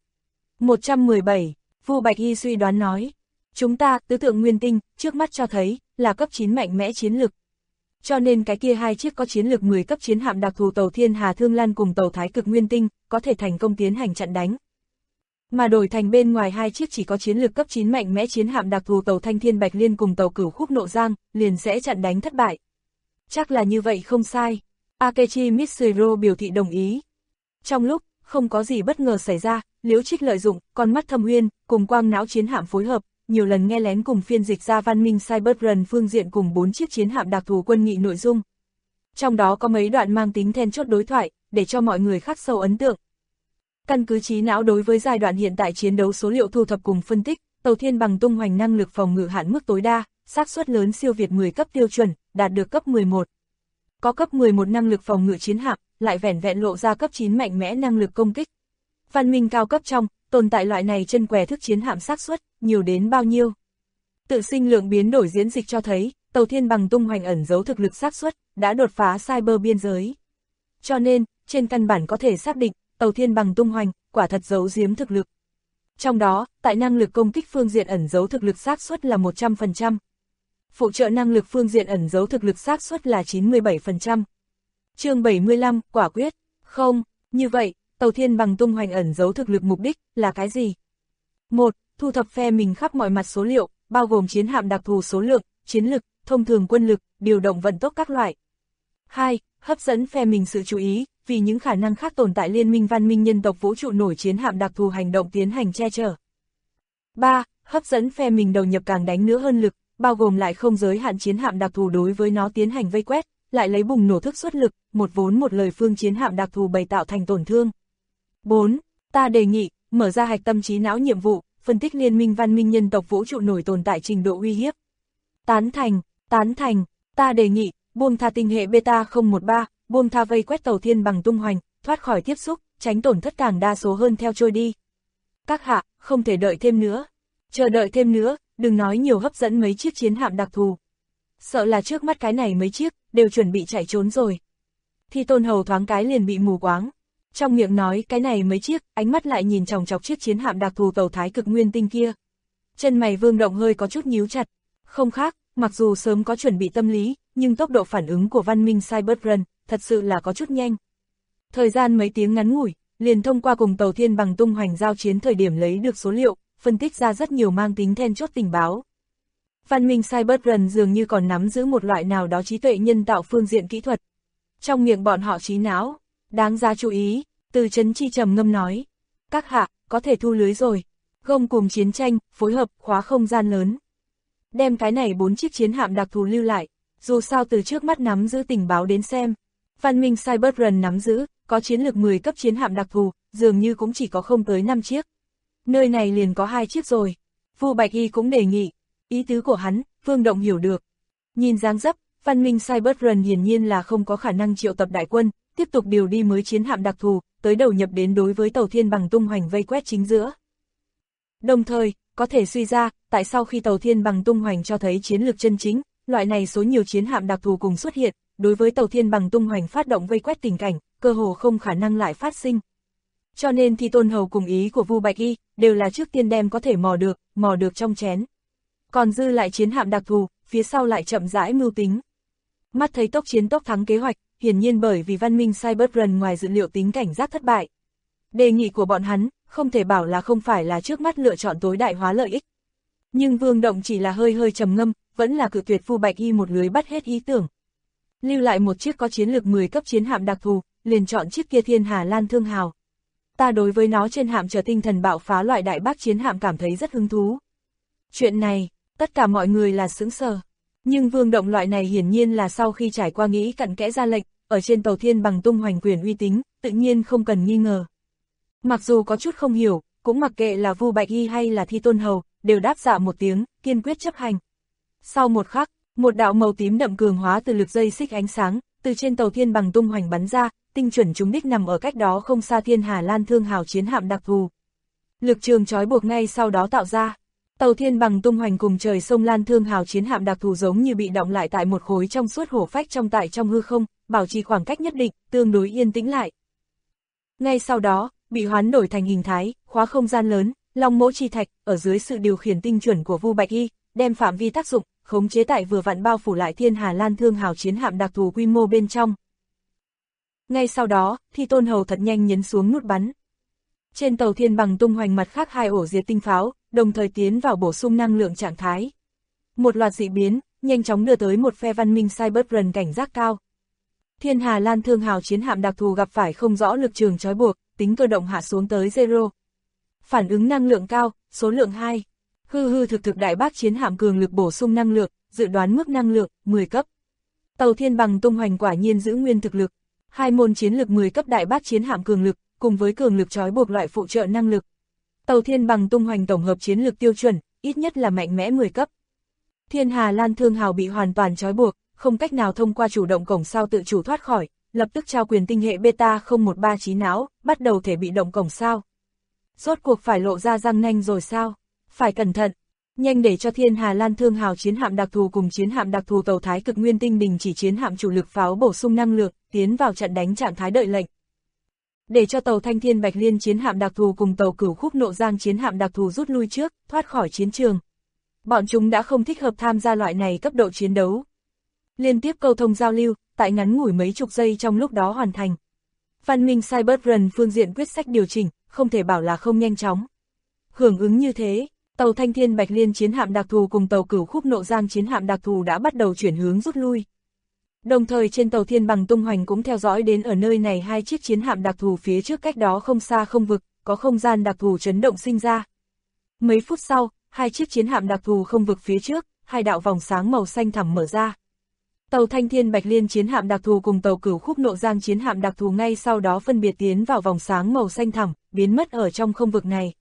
117, Vu Bạch Y suy đoán nói, chúng ta, tứ tượng nguyên tinh, trước mắt cho thấy, là cấp 9 mạnh mẽ chiến lược. Cho nên cái kia 2 chiếc có chiến lược 10 cấp chiến hạm đặc thù tàu Thiên Hà Thương Lan cùng tàu Thái Cực Nguyên Tinh, có thể thành công tiến hành chặn đánh. Mà đổi thành bên ngoài 2 chiếc chỉ có chiến lược cấp 9 mạnh mẽ chiến hạm đặc thù tàu Thanh Thiên Bạch Liên cùng tàu Cửu Khúc Nộ Giang, liền sẽ chặn đánh thất bại. Chắc là như vậy không sai. Akechi Mitsuhiro biểu thị đồng ý. Trong lúc, không có gì bất ngờ xảy ra, Liễu Trích lợi dụng, con mắt thâm uyên, cùng quang não chiến hạm phối hợp, nhiều lần nghe lén cùng phiên dịch ra văn minh Cyberrun phương diện cùng 4 chiếc chiến hạm đặc thù quân nghị nội dung. Trong đó có mấy đoạn mang tính then chốt đối thoại, để cho mọi người khắc sâu ấn tượng. Căn cứ trí não đối với giai đoạn hiện tại chiến đấu số liệu thu thập cùng phân tích, tàu Thiên Bằng tung hoành năng lực phòng ngự hạn mức tối đa, xác suất lớn siêu việt 10 cấp tiêu chuẩn, đạt được cấp 11. Có cấp 11 năng lực phòng ngự chiến hạm, lại vẻn vẹn lộ ra cấp 9 mạnh mẽ năng lực công kích. Văn minh cao cấp trong, tồn tại loại này chân què thức chiến hạm xác suất, nhiều đến bao nhiêu? Tự sinh lượng biến đổi diễn dịch cho thấy, tàu Thiên Bằng tung hoành ẩn giấu thực lực xác suất, đã đột phá cyber biên giới. Cho nên, trên căn bản có thể xác định, tàu Thiên Bằng tung hoành, quả thật giấu giếm thực lực. Trong đó, tại năng lực công kích phương diện ẩn giấu thực lực xác suất là 100%. Phụ trợ năng lực phương diện ẩn giấu thực lực xác suất là 97%. Chương 75, quả quyết. Không, như vậy, tàu Thiên Bằng tung hoành ẩn giấu thực lực mục đích là cái gì? 1. Thu thập phe mình khắp mọi mặt số liệu, bao gồm chiến hạm đặc thù số lượng, chiến lực, thông thường quân lực, điều động vận tốc các loại. 2. Hấp dẫn phe mình sự chú ý, vì những khả năng khác tồn tại liên minh văn minh nhân tộc vũ trụ nổi chiến hạm đặc thù hành động tiến hành che chở. 3. Hấp dẫn phe mình đầu nhập càng đánh nữa hơn lực, bao gồm lại không giới hạn chiến hạm đặc thù đối với nó tiến hành vây quét, lại lấy bùng nổ thức xuất lực, một vốn một lời phương chiến hạm đặc thù bày tạo thành tổn thương. 4. Ta đề nghị, mở ra hạch tâm trí não nhiệm vụ, phân tích liên minh văn minh nhân tộc vũ trụ nổi tồn tại trình độ uy hiếp. Tán thành, ta đề nghị, buông tha tinh hệ Beta 013, buông tha vây quét tàu Thiên Bằng tung hoành, thoát khỏi tiếp xúc, tránh tổn thất càng đa số hơn theo trôi đi. Các hạ, không thể đợi thêm nữa. Chờ đợi thêm nữa, đừng nói nhiều hấp dẫn mấy chiếc chiến hạm đặc thù. Sợ là trước mắt cái này mấy chiếc, đều chuẩn bị chạy trốn rồi. Thi Tôn Hầu thoáng cái liền bị mù quáng. Trong miệng nói cái này mấy chiếc, ánh mắt lại nhìn chòng chọc chiếc chiến hạm đặc thù tàu Thái Cực Nguyên Tinh kia. Chân mày Vương Động hơi có chút nhíu chặt. Không khác, mặc dù sớm có chuẩn bị tâm lý, nhưng tốc độ phản ứng của văn minh Cyberrun, thật sự là có chút nhanh. Thời gian mấy tiếng ngắn ngủi, liền thông qua cùng tàu Thiên Bằng tung hoành giao chiến thời điểm lấy được số liệu, phân tích ra rất nhiều mang tính then chốt tình báo. Văn minh Cyberrun dường như còn nắm giữ một loại nào đó trí tuệ nhân tạo phương diện kỹ thuật. Trong miệng bọn họ trí não, đáng giá chú ý, Từ Chấn Chi trầm ngâm nói. Các hạ, có thể thu lưới rồi. Gông cùng chiến tranh, phối hợp, khóa không gian lớn. Đem cái này 4 chiếc chiến hạm đặc thù lưu lại, dù sao từ trước mắt nắm giữ tình báo đến xem. Văn minh Cyberrun nắm giữ, có chiến lược 10 cấp chiến hạm đặc thù, dường như cũng chỉ có không tới 5 chiếc. Nơi này liền có 2 chiếc rồi. Vu Bạch Y cũng đề nghị. Ý tứ của hắn, Vương Động hiểu được. Nhìn dáng dấp, văn minh Cyberrun hiển nhiên là không có khả năng triệu tập đại quân, tiếp tục điều đi mới chiến hạm đặc thù, tới đầu nhập đến đối với tàu Thiên Bằng tung hoành vây quét chính giữa. Đồng thời, có thể suy ra, tại sao khi tàu Thiên Bằng tung hoành cho thấy chiến lược chân chính, loại này số nhiều chiến hạm đặc thù cùng xuất hiện, đối với tàu Thiên Bằng tung hoành phát động vây quét tình cảnh, cơ hồ không khả năng lại phát sinh. Cho nên Thi Tôn Hầu cùng ý của Vu Bạch Y, đều là trước tiên đem có thể mò được trong chén. Còn dư lại chiến hạm đặc thù, phía sau lại chậm rãi mưu tính. Mắt thấy tốc chiến tốc thắng kế hoạch, hiển nhiên bởi vì văn minh Cyberrun ngoài dự liệu tính cảnh giác thất bại. Đề nghị của bọn hắn, không thể bảo là không phải là trước mắt lựa chọn tối đại hóa lợi ích. Nhưng Vương Động chỉ là hơi hơi trầm ngâm, vẫn là cự tuyệt Vu Bạch Y một lưới bắt hết ý tưởng. Lưu lại một chiếc có chiến lược 10 cấp chiến hạm đặc thù, liền chọn chiếc kia Thiên Hà Lan Thương Hào. Ta đối với nó trên hạm chờ tinh thần bạo phá loại đại bác chiến hạm cảm thấy rất hứng thú. Chuyện này, tất cả mọi người là sững sờ. Nhưng Vương Động loại này hiển nhiên là sau khi trải qua nghĩ cặn kẽ ra lệnh, ở trên tàu Thiên Bằng tung hoành quyền uy tín, tự nhiên không cần nghi ngờ. Mặc dù có chút không hiểu, cũng mặc kệ là Vu Bạch Y hay là Thi Tôn Hầu, đều đáp dạ một tiếng, kiên quyết chấp hành. Sau một khắc, một đạo màu tím đậm cường hóa từ lực dây xích ánh sáng, từ trên tàu Thiên Bằng tung hoành bắn ra, tinh chuẩn trúng đích nằm ở cách đó không xa Thiên Hà Lan Thương Hào chiến hạm đặc thù. Lực trường trói buộc ngay sau đó tạo ra. Tàu Thiên Bằng tung hoành cùng trời sông Lan Thương Hào chiến hạm đặc thù giống như bị động lại tại một khối trong suốt hổ phách trong hư không, bảo trì khoảng cách nhất định, tương đối yên tĩnh lại. Ngay sau đó, bị hoán đổi thành hình thái, khóa không gian lớn, long mỗ chi thạch, ở dưới sự điều khiển tinh chuẩn của Vu Bạch Y, đem phạm vi tác dụng, khống chế tại vừa vặn bao phủ lại Thiên Hà Lan Thương Hào chiến hạm đặc thù quy mô bên trong. Ngay sau đó, Thi Tôn Hầu thật nhanh nhấn xuống nút bắn. Trên tàu Thiên Bằng tung hoành mặt khác 2 ổ diệt tinh pháo, đồng thời tiến vào bổ sung năng lượng trạng thái. Một loạt dị biến, nhanh chóng đưa tới một phe văn minh Cybertron cảnh giác cao. Thiên Hà Lan Thương Hào chiến hạm đặc thù gặp phải không rõ lực trường trói buộc, tính cơ động hạ xuống tới 0. Phản ứng năng lượng cao, số lượng 2. Hư thực đại bác chiến hạm cường lực bổ sung năng lượng, dự đoán mức năng lượng, 10 cấp. Tàu Thiên Bằng tung hoành quả nhiên giữ nguyên thực lực. 2 môn chiến lực 10 cấp đại bác chiến hạm cường lực, cùng với cường lực trói buộc loại phụ trợ năng lực. Tàu Thiên Bằng tung hoành tổng hợp chiến lực tiêu chuẩn, ít nhất là mạnh mẽ 10 cấp. Thiên Hà Lan Thương Hào bị hoàn toàn trói buộc, không cách nào thông qua chủ động cổng sao tự chủ thoát khỏi, lập tức trao quyền tinh hệ beta 013 trí não, bắt đầu thể bị động cổng sao. Rốt cuộc phải lộ ra răng nanh rồi sao? Phải cẩn thận, nhanh để cho Thiên Hà Lan Thương Hào chiến hạm đặc thù cùng chiến hạm đặc thù tàu Thái Cực Nguyên Tinh đình chỉ chiến hạm chủ lực pháo bổ sung năng lượng, tiến vào trận đánh trạng thái đợi lệnh. Để cho tàu Thanh Thiên Bạch Liên chiến hạm đặc thù cùng tàu Cửu Khúc Nộ Giang chiến hạm đặc thù rút lui trước, thoát khỏi chiến trường. Bọn chúng đã không thích hợp tham gia loại này cấp độ chiến đấu. Liên tiếp câu thông giao lưu, tại ngắn ngủi mấy chục giây trong lúc đó hoàn thành. Văn minh Cybertron phương diện quyết sách điều chỉnh, không thể bảo là không nhanh chóng. Hưởng ứng như thế, tàu Thanh Thiên Bạch Liên chiến hạm đặc thù cùng tàu Cửu Khúc Nộ Giang chiến hạm đặc thù đã bắt đầu chuyển hướng rút lui. Đồng thời trên tàu Thiên Bằng tung hoành cũng theo dõi đến ở nơi này 2 chiếc chiến hạm đặc thù phía trước cách đó không xa không vực, có không gian đặc thù chấn động sinh ra. Mấy phút sau, 2 chiếc chiến hạm đặc thù không vực phía trước, 2 đạo vòng sáng màu xanh thẳm mở ra. Tàu Thanh Thiên Bạch Liên chiến hạm đặc thù cùng tàu Cửu Khúc Nộ Giang chiến hạm đặc thù ngay sau đó phân biệt tiến vào vòng sáng màu xanh thẳm, biến mất ở trong không vực này.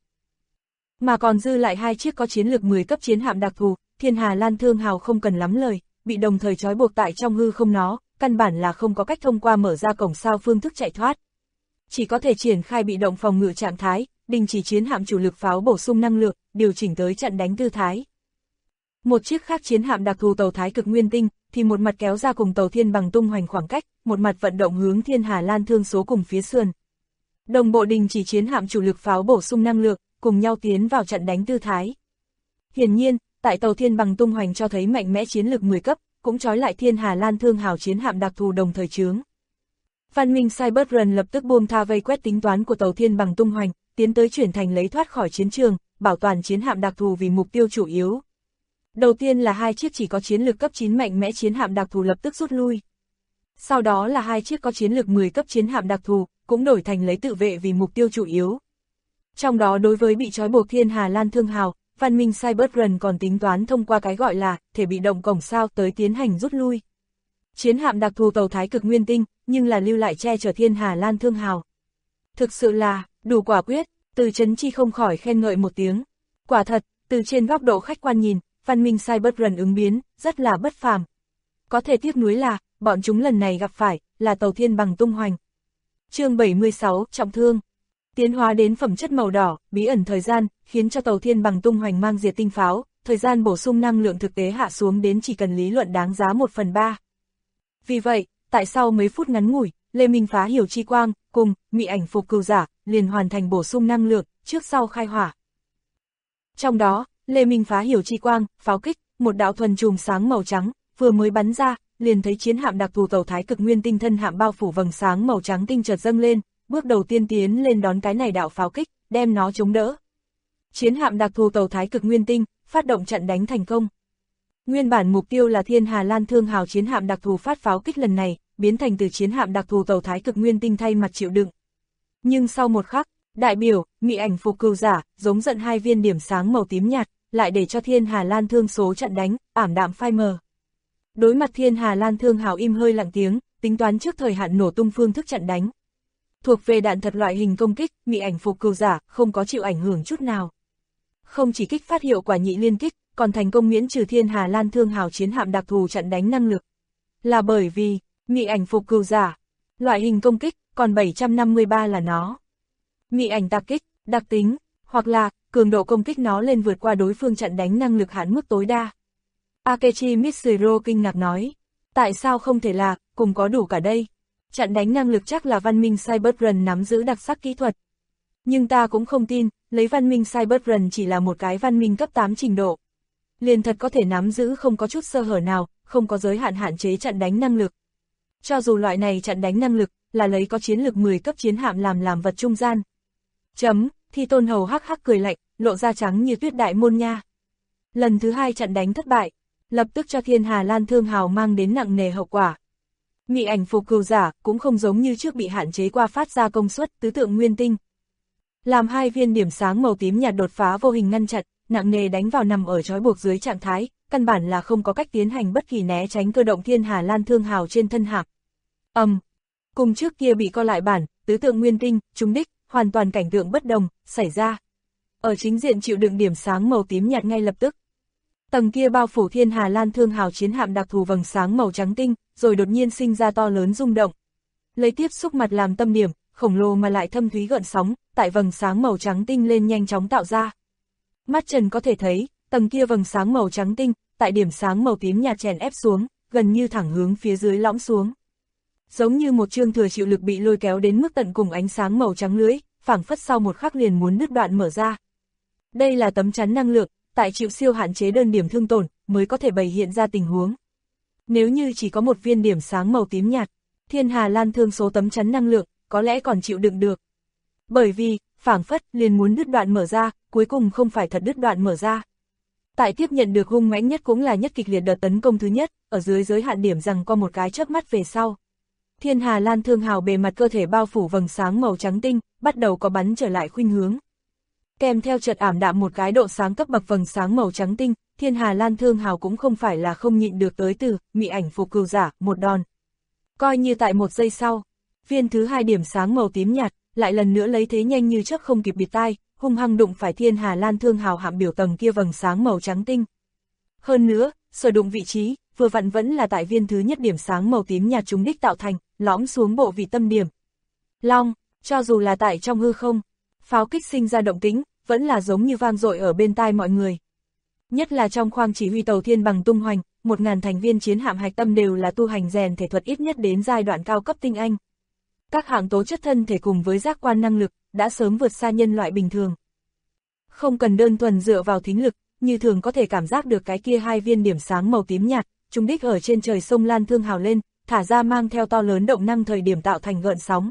Mà còn dư lại 2 chiếc có chiến lực 10 cấp chiến hạm đặc thù, Thiên Hà Lan Thương Hào không cần lắm lời, bị đồng thời trói buộc tại trong hư không nó, căn bản là không có cách thông qua mở ra cổng sao phương thức chạy thoát. Chỉ có thể triển khai bị động phòng ngự trạng thái, đình chỉ chiến hạm chủ lực pháo bổ sung năng lượng, điều chỉnh tới trận đánh tư thái. Một chiếc khác chiến hạm đặc thù tàu Thái Cực Nguyên Tinh, thì một mặt kéo ra cùng tàu Thiên Bằng tung hoành khoảng cách, một mặt vận động hướng Thiên Hà Lan Thương số cùng phía sườn. Đồng bộ đình chỉ chiến hạm chủ lực pháo bổ sung năng lượng, cùng nhau tiến vào trận đánh tư thái. Hiển nhiên, tại tàu Thiên Bằng tung hoành cho thấy mạnh mẽ chiến lực 10 cấp, cũng trói lại Thiên Hà Lan Thương Hào chiến hạm đặc thù đồng thời chướng. Văn minh Cybertron lập tức buông tha vây quét tính toán của tàu Thiên Bằng tung hoành, tiến tới chuyển thành lấy thoát khỏi chiến trường, bảo toàn chiến hạm đặc thù vì mục tiêu chủ yếu. Đầu tiên là 2 chiếc chỉ có chiến lực cấp 9 mạnh mẽ chiến hạm đặc thù lập tức rút lui. Sau đó là 2 chiếc có chiến lực 10 cấp chiến hạm đặc thù, cũng đổi thành lấy tự vệ vì mục tiêu chủ yếu. Trong đó đối với bị trói buộc Thiên Hà Lan Thương Hào, văn minh Cybertron còn tính toán thông qua cái gọi là thể bị động cổng sao tới tiến hành rút lui. Chiến hạm đặc thù tàu Thái Cực Nguyên Tinh, nhưng là lưu lại che chở Thiên Hà Lan Thương Hào. Thực sự là đủ quả quyết, Từ Chấn Chi không khỏi khen ngợi một tiếng. Quả thật, từ trên góc độ khách quan nhìn, văn minh Cybertron ứng biến, rất là bất phàm. Có thể tiếc nuối là, bọn chúng lần này gặp phải, là tàu Thiên Bằng tung hoành. Chương 76, trọng thương. Tiến hóa đến phẩm chất màu đỏ, bí ẩn thời gian, khiến cho tàu Thiên Bằng tung hoành mang diệt tinh pháo, thời gian bổ sung năng lượng thực tế hạ xuống đến chỉ cần lý luận đáng giá 1/3. Vì vậy, tại sau mấy phút ngắn ngủi, Lê Minh Phá Hiểu Chi Quang, cùng Mị Ảnh Phục Cừu Giả, liền hoàn thành bổ sung năng lượng, trước sau khai hỏa. Trong đó, Lê Minh Phá Hiểu Chi Quang, pháo kích, một đạo thuần chùm sáng màu trắng, vừa mới bắn ra, liền thấy chiến hạm đặc thù tàu Thái Cực Nguyên Tinh thân hạm bao phủ vầng sáng màu trắng tinh chợt dâng lên, bước đầu tiên tiến lên đón cái này đạo pháo kích, đem nó chống đỡ. Chiến hạm đặc thù tàu Thái Cực Nguyên Tinh, phát động chặn đánh thành công. Nguyên bản mục tiêu là Thiên Hà Lan Thương Hào chiến hạm đặc thù phát pháo kích lần này, biến thành từ chiến hạm đặc thù tàu Thái Cực Nguyên Tinh thay mặt chịu đựng. Nhưng sau một khắc, đại biểu, mị ảnh phục cừu giả, giống giận hai viên điểm sáng màu tím nhạt, lại để cho Thiên Hà Lan Thương số chặn đánh, ảm đạm phai mờ. Đối mặt Thiên Hà Lan Thương Hào im hơi lặng tiếng, tính toán trước thời hạn nổ tung phương thức chặn đánh. Thuộc về đạn thật loại hình công kích, mị ảnh phục cừu giả, không có chịu ảnh hưởng chút nào. Không chỉ kích phát hiệu quả nhị liên kích, còn thành công miễn trừ Thiên Hà Lan Thương Hào chiến hạm đặc thù chặn đánh năng lực. Là bởi vì, mị ảnh phục cừu giả, loại hình công kích, còn 753 là nó. Mị ảnh tạc kích, đặc tính, hoặc là, cường độ công kích nó lên vượt qua đối phương chặn đánh năng lực hạn mức tối đa. Akechi Mitsuro kinh ngạc nói, tại sao không thể là, cùng có đủ cả đây? Chặn đánh năng lực chắc là văn minh Cyberrun nắm giữ đặc sắc kỹ thuật. Nhưng ta cũng không tin, lấy văn minh Cyberrun chỉ là một cái văn minh cấp 8 trình độ. Liền thật có thể nắm giữ không có chút sơ hở nào, không có giới hạn hạn chế chặn đánh năng lực. Cho dù loại này chặn đánh năng lực, là lấy có chiến lực 10 cấp chiến hạm làm vật trung gian. Thi Tôn Hầu hắc hắc cười lạnh, lộ ra trắng như tuyết đại môn nha. Lần thứ hai chặn đánh thất bại, lập tức cho Thiên Hà Lan Thương Hào mang đến nặng nề hậu quả. Mị ảnh phục cừu giả cũng không giống như trước bị hạn chế qua phát ra công suất tứ tượng nguyên tinh. Làm hai viên điểm sáng màu tím nhạt đột phá vô hình ngăn chặn, nặng nề đánh vào nằm ở trói buộc dưới trạng thái, căn bản là không có cách tiến hành bất kỳ né tránh cơ động Thiên Hà Lan Thương Hào trên thân hạm. Cùng trước kia bị co lại bản, tứ tượng nguyên tinh, trúng đích, hoàn toàn cảnh tượng bất đồng, xảy ra. Ở chính diện chịu đựng điểm sáng màu tím nhạt ngay lập tức. Tầng kia bao phủ Thiên Hà Lan Thương Hào chiến hạm đặc thù vầng sáng màu trắng tinh, rồi đột nhiên sinh ra to lớn rung động. Lấy tiếp xúc mặt làm tâm điểm, khổng lồ mà lại thâm thúy gợn sóng, tại vầng sáng màu trắng tinh lên nhanh chóng tạo ra. Mắt trần có thể thấy, tầng kia vầng sáng màu trắng tinh, tại điểm sáng màu tím nhạt chèn ép xuống, gần như thẳng hướng phía dưới lõm xuống. Giống như một chương thừa chịu lực bị lôi kéo đến mức tận cùng ánh sáng màu trắng lưới, phảng phất sau một khắc liền muốn đứt đoạn mở ra. Đây là tấm chắn năng lượng, tại chịu siêu hạn chế đơn điểm thương tổn, mới có thể bày hiện ra tình huống. Nếu như chỉ có một viên điểm sáng màu tím nhạt, Thiên Hà Lan Thương số tấm chắn năng lượng, có lẽ còn chịu đựng được. Bởi vì, phảng phất liền muốn đứt đoạn mở ra, cuối cùng không phải thật đứt đoạn mở ra. Tại tiếp nhận được hung mãnh nhất cũng là nhất kịch liệt đợt tấn công thứ nhất, ở dưới giới hạn điểm rằng có một cái chớp mắt về sau. Thiên Hà Lan Thương Hào bề mặt cơ thể bao phủ vầng sáng màu trắng tinh, bắt đầu có bắn trở lại khuynh hướng. Kèm theo chợt ảm đạm một cái độ sáng cấp bậc vầng sáng màu trắng tinh, Thiên Hà Lan Thương Hào cũng không phải là không nhịn được tới từ mị ảnh phục cừu giả, một đòn. Coi như tại một giây sau, viên thứ hai điểm sáng màu tím nhạt, lại lần nữa lấy thế nhanh như chớp không kịp bịt tai, hung hăng đụng phải Thiên Hà Lan Thương Hào hạm biểu tầng kia vầng sáng màu trắng tinh. Hơn nữa, sở đụng vị trí, vừa vặn vẫn là tại viên thứ nhất điểm sáng màu tím nhạt trúng đích tạo thành, lõm xuống bộ vị tâm điểm. Long, cho dù là tại trong hư không, pháo kích sinh ra động tĩnh, vẫn là giống như vang dội ở bên tai mọi người. Nhất là trong khoang chỉ huy tàu Thiên Bằng tung hoành, 1000 thành viên chiến hạm hạch tâm đều là tu hành rèn thể thuật ít nhất đến giai đoạn cao cấp tinh anh. Các hạng tố chất thân thể cùng với giác quan năng lực, đã sớm vượt xa nhân loại bình thường. Không cần đơn thuần dựa vào thính lực, như thường có thể cảm giác được cái kia hai viên điểm sáng màu tím nhạt, trúng đích ở trên trời sông Lan Thương Hào lên, thả ra mang theo to lớn động năng thời điểm tạo thành gợn sóng.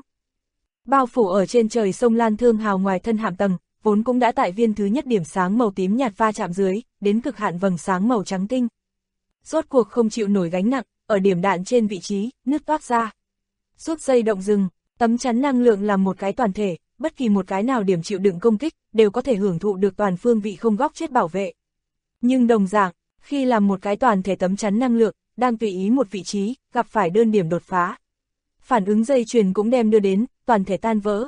Bao phủ ở trên trời sông Lan Thương Hào ngoài thân hạm tầng, vốn cũng đã tại viên thứ nhất điểm sáng màu tím nhạt va chạm dưới, đến cực hạn vầng sáng màu trắng tinh. Rốt cuộc không chịu nổi gánh nặng, ở điểm đạn trên vị trí, nứt toác ra. Rút dây động dừng, tấm chắn năng lượng làm một cái toàn thể, bất kỳ một cái nào điểm chịu đựng công kích, đều có thể hưởng thụ được toàn phương vị không góc chết bảo vệ. Nhưng đồng dạng, khi làm một cái toàn thể tấm chắn năng lượng, đang tùy ý một vị trí, gặp phải đơn điểm đột phá. Phản ứng dây chuyền cũng đem đưa đến, toàn thể tan vỡ.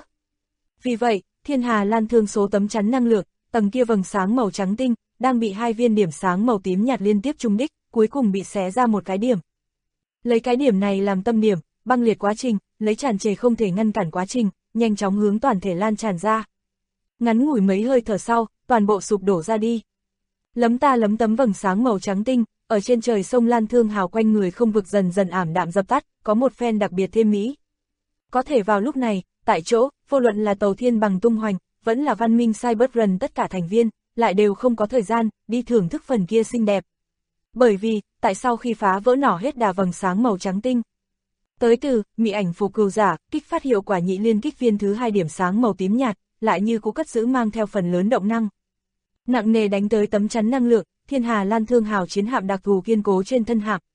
Vì vậy, Thiên Hà Lan Thương số tấm chắn năng lượng, tầng kia vầng sáng màu trắng tinh, đang bị hai viên điểm sáng màu tím nhạt liên tiếp trúng đích, cuối cùng bị xé ra một cái điểm. Lấy cái điểm này làm tâm điểm, băng liệt quá trình, lấy tràn trề không thể ngăn cản quá trình, nhanh chóng hướng toàn thể lan tràn ra. Ngắn ngủi mấy hơi thở sau, toàn bộ sụp đổ ra đi. Lấm ta lấm tấm vầng sáng màu trắng tinh, ở trên trời sông Lan Thương Hào quanh người không vực dần dần ảm đạm dập tắt, có một phen đặc biệt thêm mỹ. Có thể vào lúc này, tại chỗ, vô luận là tàu Thiên Bằng tung hoành, vẫn là văn minh Cyberrun tất cả thành viên, lại đều không có thời gian, đi thưởng thức phần kia xinh đẹp. Bởi vì, tại sau khi phá vỡ nỏ hết đà vầng sáng màu trắng tinh, Tới từ, mị ảnh phù cừu giả, kích phát hiệu quả nhị liên kích viên thứ 2 điểm sáng màu tím nhạt, lại như cũ cất giữ mang theo phần lớn động năng. Nặng nề đánh tới tấm chắn năng lượng, Thiên Hà Lan Thương Hào chiến hạm đặc thù kiên cố trên thân hạm.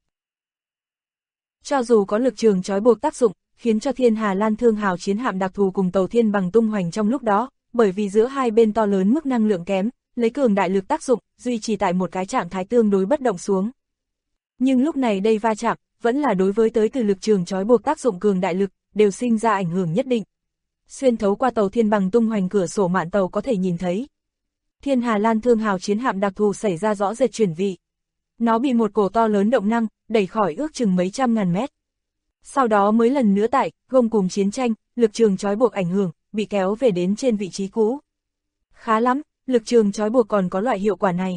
Cho dù có lực trường trói buộc tác dụng, khiến cho Thiên Hà Lan Thương Hào chiến hạm đặc thù cùng tàu Thiên Bằng tung hoành trong lúc đó, bởi vì giữa hai bên to lớn mức năng lượng kém, lấy cường đại lực tác dụng, duy trì tại một cái trạng thái tương đối bất động xuống. Nhưng lúc này đây va chạm, vẫn là đối với tới từ lực trường trói buộc tác dụng cường đại lực, đều sinh ra ảnh hưởng nhất định. Xuyên thấu qua tàu Thiên Bằng tung hoành cửa sổ mạn tàu có thể nhìn thấy. Thiên Hà Lan Thương Hào chiến hạm đặc thù xảy ra rõ rệt chuyển vị. Nó bị một cổ to lớn động năng, đẩy khỏi ước chừng mấy trăm ngàn mét. Sau đó mới lần nữa tại, gông cùng chiến tranh, lực trường trói buộc ảnh hưởng, bị kéo về đến trên vị trí cũ. Khá lắm, lực trường trói buộc còn có loại hiệu quả này.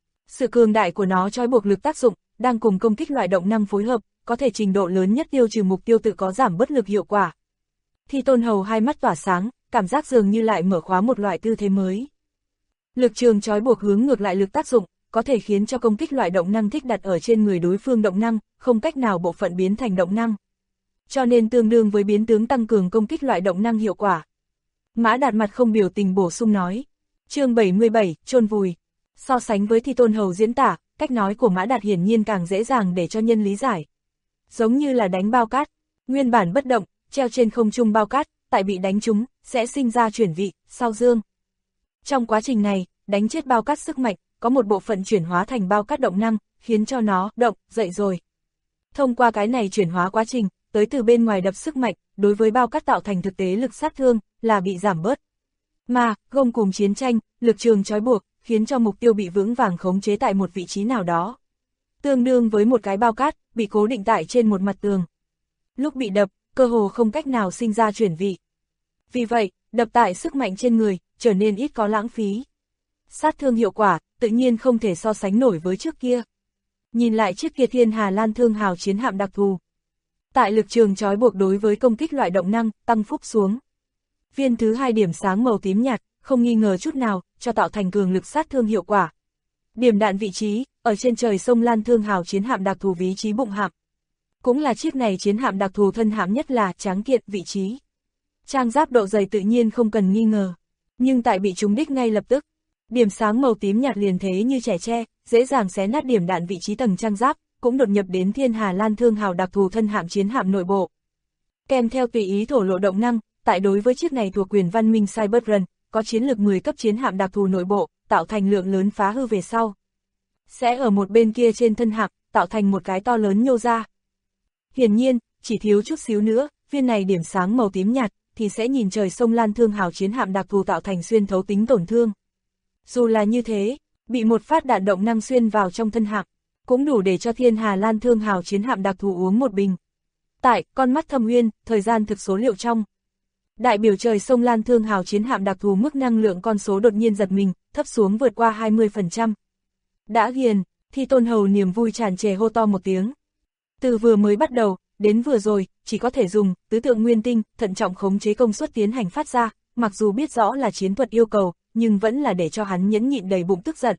Sự cường đại của nó trói buộc lực tác dụng, đang cùng công kích loại động năng phối hợp, có thể trình độ lớn nhất tiêu trừ mục tiêu tự có giảm bất lực hiệu quả. Thi Tôn Hầu hai mắt tỏa sáng, cảm giác dường như lại mở khóa một loại tư thế mới. Lực trường trói buộc hướng ngược lại lực tác dụng, có thể khiến cho công kích loại động năng thích đặt ở trên người đối phương động năng, không cách nào bộ phận biến thành động năng. Cho nên tương đương với biến tướng tăng cường công kích loại động năng hiệu quả. Mã Đạt mặt không biểu tình bổ sung nói. Chương 77, chôn vùi. So sánh với Thi Tôn Hầu diễn tả, cách nói của Mã Đạt hiển nhiên càng dễ dàng để cho nhân lý giải. Giống như là đánh bao cát, nguyên bản bất động, treo trên không trung bao cát, tại bị đánh trúng, sẽ sinh ra chuyển vị, sau dương. Trong quá trình này, đánh chết bao cát sức mạnh, có một bộ phận chuyển hóa thành bao cát động năng, khiến cho nó động, dậy rồi. Thông qua cái này chuyển hóa quá trình, tới từ bên ngoài đập sức mạnh, đối với bao cát tạo thành thực tế lực sát thương, là bị giảm bớt. Mà, gông cùng chiến tranh, lực trường trói buộc, khiến cho mục tiêu bị vững vàng khống chế tại một vị trí nào đó. Tương đương với một cái bao cát, bị cố định tại trên một mặt tường. Lúc bị đập, cơ hồ không cách nào sinh ra chuyển vị. Vì vậy, đập tại sức mạnh trên người, trở nên ít có lãng phí. Sát thương hiệu quả, tự nhiên không thể so sánh nổi với trước kia. Nhìn lại chiếc kia Thiên Hà Lan Thương Hào chiến hạm đặc thù. Tại lực trường trói buộc đối với công kích loại động năng, tăng phúc xuống. Viên thứ 2 điểm sáng màu tím nhạt, không nghi ngờ chút nào, cho tạo thành cường lực sát thương hiệu quả. Điểm đạn vị trí, ở trên trời sông Lan Thương Hào chiến hạm đặc thù vị trí bụng hạm. Cũng là chiếc này chiến hạm đặc thù thân hạm nhất là tráng kiện vị trí. Trang giáp độ dày tự nhiên không cần nghi ngờ. Nhưng tại bị trúng đích ngay lập tức, điểm sáng màu tím nhạt liền thế như trẻ tre, dễ dàng xé nát điểm đạn vị trí tầng trang giáp, cũng đột nhập đến Thiên Hà Lan Thương Hào đặc thù thân hạm chiến hạm nội bộ. Kèm theo tùy ý thổ lộ động năng, tại đối với chiếc này thuộc quyền văn minh Cyberrun, có chiến lược 10 cấp chiến hạm đặc thù nội bộ, tạo thành lượng lớn phá hư về sau. Sẽ ở một bên kia trên thân hạm, tạo thành một cái to lớn nhô ra. Hiển nhiên, chỉ thiếu chút xíu nữa, viên này điểm sáng màu tím nhạt, thì sẽ nhìn trời sông Lan Thương Hào chiến hạm đặc thù tạo thành xuyên thấu tính tổn thương. Dù là như thế, bị một phát đạn động năng xuyên vào trong thân hạm, cũng đủ để cho Thiên Hà Lan Thương Hào chiến hạm đặc thù uống một bình. Tại, con mắt Thâm Uyên, thời gian thực số liệu trong. Đại biểu trời sông Lan Thương Hào chiến hạm đặc thù mức năng lượng con số đột nhiên giật mình, thấp xuống vượt qua 20%. Đã ghiền, Thi Tôn Hầu niềm vui tràn trề hô to một tiếng. Từ vừa mới bắt đầu, đến vừa rồi, chỉ có thể dùng tứ tượng nguyên tinh, thận trọng khống chế công suất tiến hành phát ra, mặc dù biết rõ là chiến thuật yêu cầu, nhưng vẫn là để cho hắn nhẫn nhịn đầy bụng tức giận.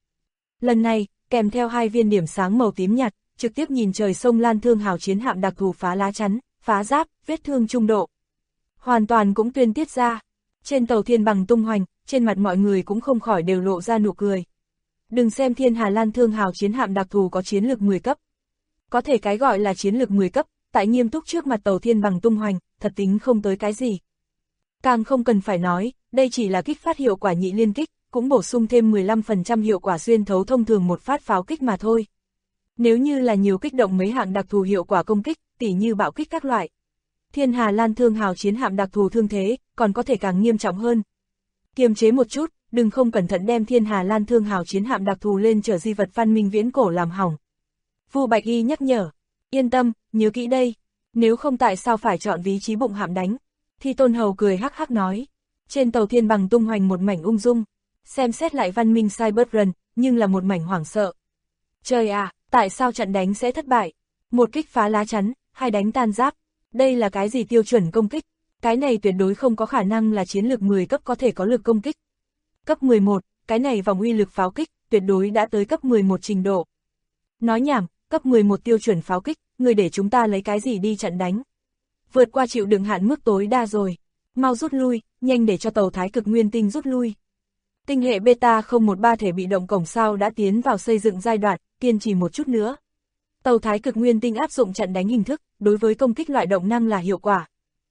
Lần này, kèm theo 2 viên điểm sáng màu tím nhạt, trực tiếp nhìn trời sông Lan Thương Hào chiến hạm đặc thù phá lá chắn, phá giáp, vết thương trung độ. Hoàn toàn cũng tuyên tiết ra. Trên tàu Thiên Bằng tung hoành, trên mặt mọi người cũng không khỏi đều lộ ra nụ cười. Đừng xem Thiên Hà Lan Thương Hào chiến hạm đặc thù có chiến lược 10 cấp. Có thể cái gọi là chiến lược 10 cấp, tại nghiêm túc trước mặt tàu Thiên Bằng tung hoành, thật tính không tới cái gì. Càng không cần phải nói, đây chỉ là kích phát hiệu quả nhị liên kích, cũng bổ sung thêm 15% hiệu quả xuyên thấu thông thường một phát pháo kích mà thôi. Nếu như là nhiều kích động mấy hạng đặc thù hiệu quả công kích, tỉ như bạo kích các loại, Thiên Hà Lan Thương Hào chiến hạm đặc thù thương thế, còn có thể càng nghiêm trọng hơn. Kiềm chế một chút, đừng không cẩn thận đem Thiên Hà Lan Thương Hào chiến hạm đặc thù lên chở di vật văn minh viễn cổ làm hỏng. Vu Bạch Y nhắc nhở, yên tâm, nhớ kỹ đây, nếu không tại sao phải chọn vị trí bụng hạm đánh. Thi Tôn Hầu cười hắc hắc nói, trên tàu Thiên Bằng tung hoành một mảnh ung dung, xem xét lại văn minh Cyberrun, nhưng là một mảnh hoảng sợ. Trời à, tại sao trận đánh sẽ thất bại? Một kích phá lá chắn, 2 đánh tan giáp. Đây là cái gì tiêu chuẩn công kích? Cái này tuyệt đối không có khả năng là chiến lược 10 cấp có thể có lực công kích. Cấp 11, cái này vòng uy lực pháo kích, tuyệt đối đã tới cấp 11 trình độ. Nói nhảm, cấp 11 tiêu chuẩn pháo kích, người để chúng ta lấy cái gì đi chặn đánh. Vượt qua chịu đựng hạn mức tối đa rồi. Mau rút lui, nhanh để cho tàu Thái Cực Nguyên Tinh rút lui. Tinh hệ Beta 013 thể bị động cổng sao đã tiến vào xây dựng giai đoạn, kiên trì một chút nữa. Tàu Thái Cực Nguyên Tinh áp dụng chặn đánh hình thức, đối với công kích loại động năng là hiệu quả.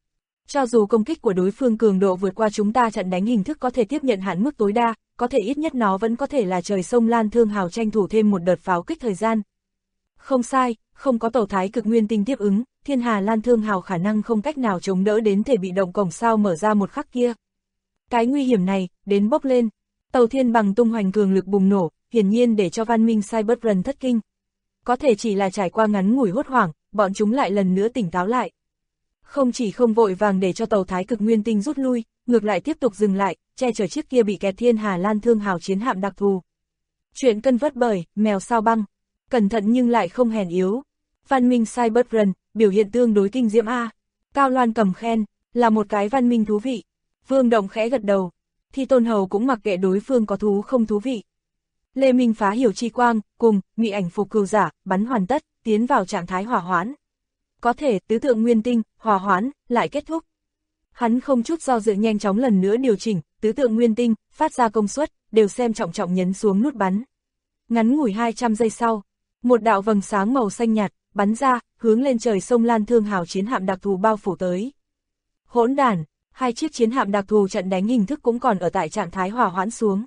Cho dù công kích của đối phương cường độ vượt qua chúng ta chặn đánh hình thức có thể tiếp nhận hạn mức tối đa, có thể ít nhất nó vẫn có thể là trời sông Lan Thương Hào tranh thủ thêm một đợt pháo kích thời gian. Không sai, không có tàu Thái Cực Nguyên Tinh tiếp ứng, Thiên Hà Lan Thương Hào khả năng không cách nào chống đỡ đến thể bị động cổng sao mở ra một khắc kia. Cái nguy hiểm này, đến bốc lên. Tàu Thiên Bằng tung hoành cường lực bùng nổ, hiển nhiên để cho văn minh Cybertron thất kinh. Có thể chỉ là trải qua ngắn ngủi hốt hoảng, bọn chúng lại lần nữa tỉnh táo lại. Không chỉ không vội vàng để cho tàu Thái Cực Nguyên Tinh rút lui, ngược lại tiếp tục dừng lại, che chở chiếc kia bị kẹt Thiên Hà Lan Thương Hào chiến hạm đặc thù. Chuyện cân vớt bởi, mèo sao băng, cẩn thận nhưng lại không hèn yếu. Văn minh Cybertron, biểu hiện tương đối kinh diễm a. Cao Loan cầm khen, là một cái văn minh thú vị. Vương Động khẽ gật đầu, Thi Tôn Hầu cũng mặc kệ đối phương có thú không thú vị. Lê Minh phá hiểu chi quang, cùng, mị ảnh phục cừu giả, bắn hoàn tất, tiến vào trạng thái hỏa hoãn. Có thể, tứ tượng nguyên tinh, hỏa hoãn, lại kết thúc. Hắn không chút do dự nhanh chóng lần nữa điều chỉnh, tứ tượng nguyên tinh, phát ra công suất, đều xem trọng trọng nhấn xuống nút bắn. Ngắn ngủi 200 giây sau, một đạo vầng sáng màu xanh nhạt, bắn ra, hướng lên trời sông Lan Thương Hào chiến hạm đặc thù bao phủ tới. Hỗn đản, hai chiếc chiến hạm đặc thù trận đánh hình thức cũng còn ở tại trạng thái hỏa hoãn xuống.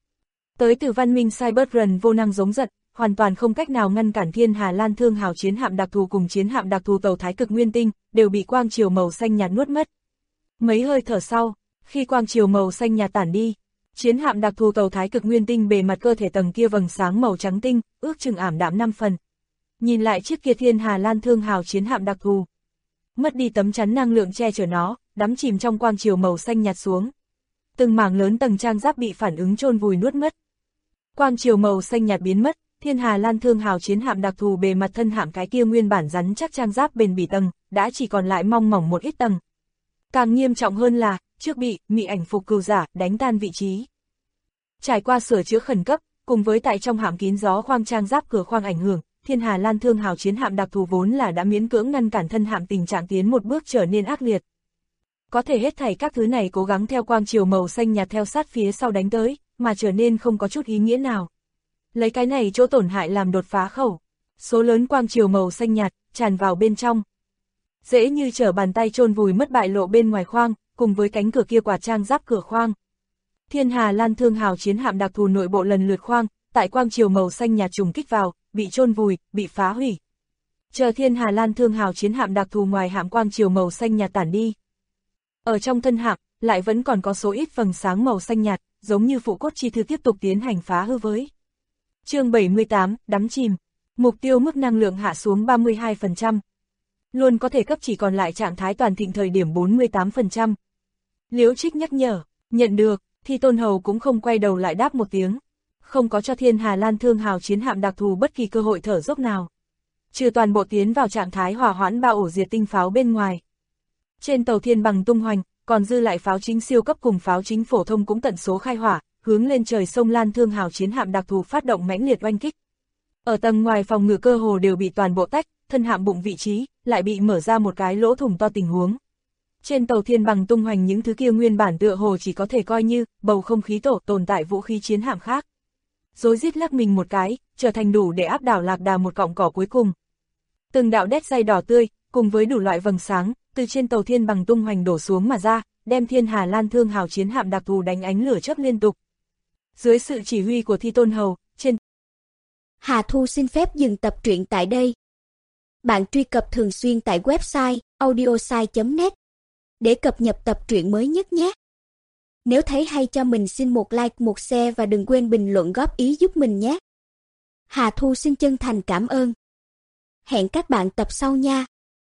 Tới từ văn minh Cybertron vô năng giống giận, hoàn toàn không cách nào ngăn cản Thiên Hà Lan Thương Hào chiến hạm đặc thù cùng chiến hạm đặc thù tàu Thái Cực Nguyên Tinh, đều bị quang chiều màu xanh nhạt nuốt mất. Mấy hơi thở sau, khi quang chiều màu xanh nhạt tản đi, chiến hạm đặc thù tàu Thái Cực Nguyên Tinh bề mặt cơ thể tầng kia vầng sáng màu trắng tinh, ước chừng ảm đạm 5 phần. Nhìn lại chiếc kia Thiên Hà Lan Thương Hào chiến hạm đặc thù, mất đi tấm chắn năng lượng che chở nó, đắm chìm trong quang chiều màu xanh nhạt xuống. Từng mảng lớn tầng trang giáp bị phản ứng chôn vùi nuốt mất. Quang chiều màu xanh nhạt biến mất, Thiên Hà Lan Thương Hào chiến hạm đặc thù bề mặt thân hạm cái kia nguyên bản rắn chắc trang giáp bền bỉ tầng, đã chỉ còn lại mong mỏng một ít tầng. Càng nghiêm trọng hơn là, trước bị mị ảnh phục cừu giả đánh tan vị trí. Trải qua sửa chữa khẩn cấp, cùng với tại trong hạm kín gió khoang trang giáp cửa khoang ảnh hưởng, Thiên Hà Lan Thương Hào chiến hạm đặc thù vốn là đã miễn cưỡng ngăn cản thân hạm tình trạng tiến một bước trở nên ác liệt. Có thể hết thảy các thứ này cố gắng theo quang chiều màu xanh nhạt theo sát phía sau đánh tới, mà trở nên không có chút ý nghĩa nào. Lấy cái này chỗ tổn hại làm đột phá khẩu, số lớn quang chiều màu xanh nhạt tràn vào bên trong. Dễ như trở bàn tay chôn vùi mất bại lộ bên ngoài khoang, cùng với cánh cửa kia quả trang giáp cửa khoang. Thiên Hà Lan Thương Hào chiến hạm đặc thù nội bộ lần lượt khoang, tại quang chiều màu xanh nhạt trùng kích vào, bị chôn vùi, bị phá hủy. Chờ Thiên Hà Lan Thương Hào chiến hạm đặc thù ngoài hạm quang chiều màu xanh nhạt tản đi. Ở trong thân hạm, lại vẫn còn có số ít vầng sáng màu xanh nhạt, giống như phụ cốt chi thư tiếp tục tiến hành phá hư với. Chương 78, đắm chìm. Mục tiêu mức năng lượng hạ xuống 32%. Luôn có thể cấp chỉ còn lại trạng thái toàn thịnh thời điểm 48%. Liễu Trích nhắc nhở, nhận được, Thi Tôn Hầu cũng không quay đầu lại đáp một tiếng. Không có cho Thiên Hà Lan Thương Hào chiến hạm đặc thù bất kỳ cơ hội thở dốc nào. Trừ toàn bộ tiến vào trạng thái hỏa hoãn bao ổ diệt tinh pháo bên ngoài. Trên tàu Thiên Bằng tung hoành, còn dư lại pháo chính siêu cấp cùng pháo chính phổ thông cũng tận số khai hỏa, hướng lên trời sông Lan Thương Hào chiến hạm đặc thù phát động mãnh liệt oanh kích. Ở tầng ngoài phòng ngự cơ hồ đều bị toàn bộ tách, thân hạm bụng vị trí, lại bị mở ra một cái lỗ thủng to tình huống. Trên tàu Thiên Bằng tung hoành những thứ kia nguyên bản tựa hồ chỉ có thể coi như bầu không khí tổ tồn tại vũ khí chiến hạm khác. Rối rít lắc mình một cái, trở thành đủ để áp đảo Lạc Đà một cọng cỏ cuối cùng. Từng đạo đét dây đỏ tươi, cùng với đủ loại vầng sáng, từ trên tàu Thiên Bằng tung hoành đổ xuống mà ra, đem Thiên Hà Lan Thương Hào chiến hạm đặc thù đánh ánh lửa chớp liên tục. Dưới sự chỉ huy của Thi Tôn Hầu, trên Hà Thu xin phép dừng tập truyện tại đây. Bạn truy cập thường xuyên tại website audiosai.net để cập nhật tập truyện mới nhất nhé. Nếu thấy hay cho mình xin một like, một share và đừng quên bình luận góp ý giúp mình nhé. Hà Thu xin chân thành cảm ơn. Hẹn các bạn tập sau nha.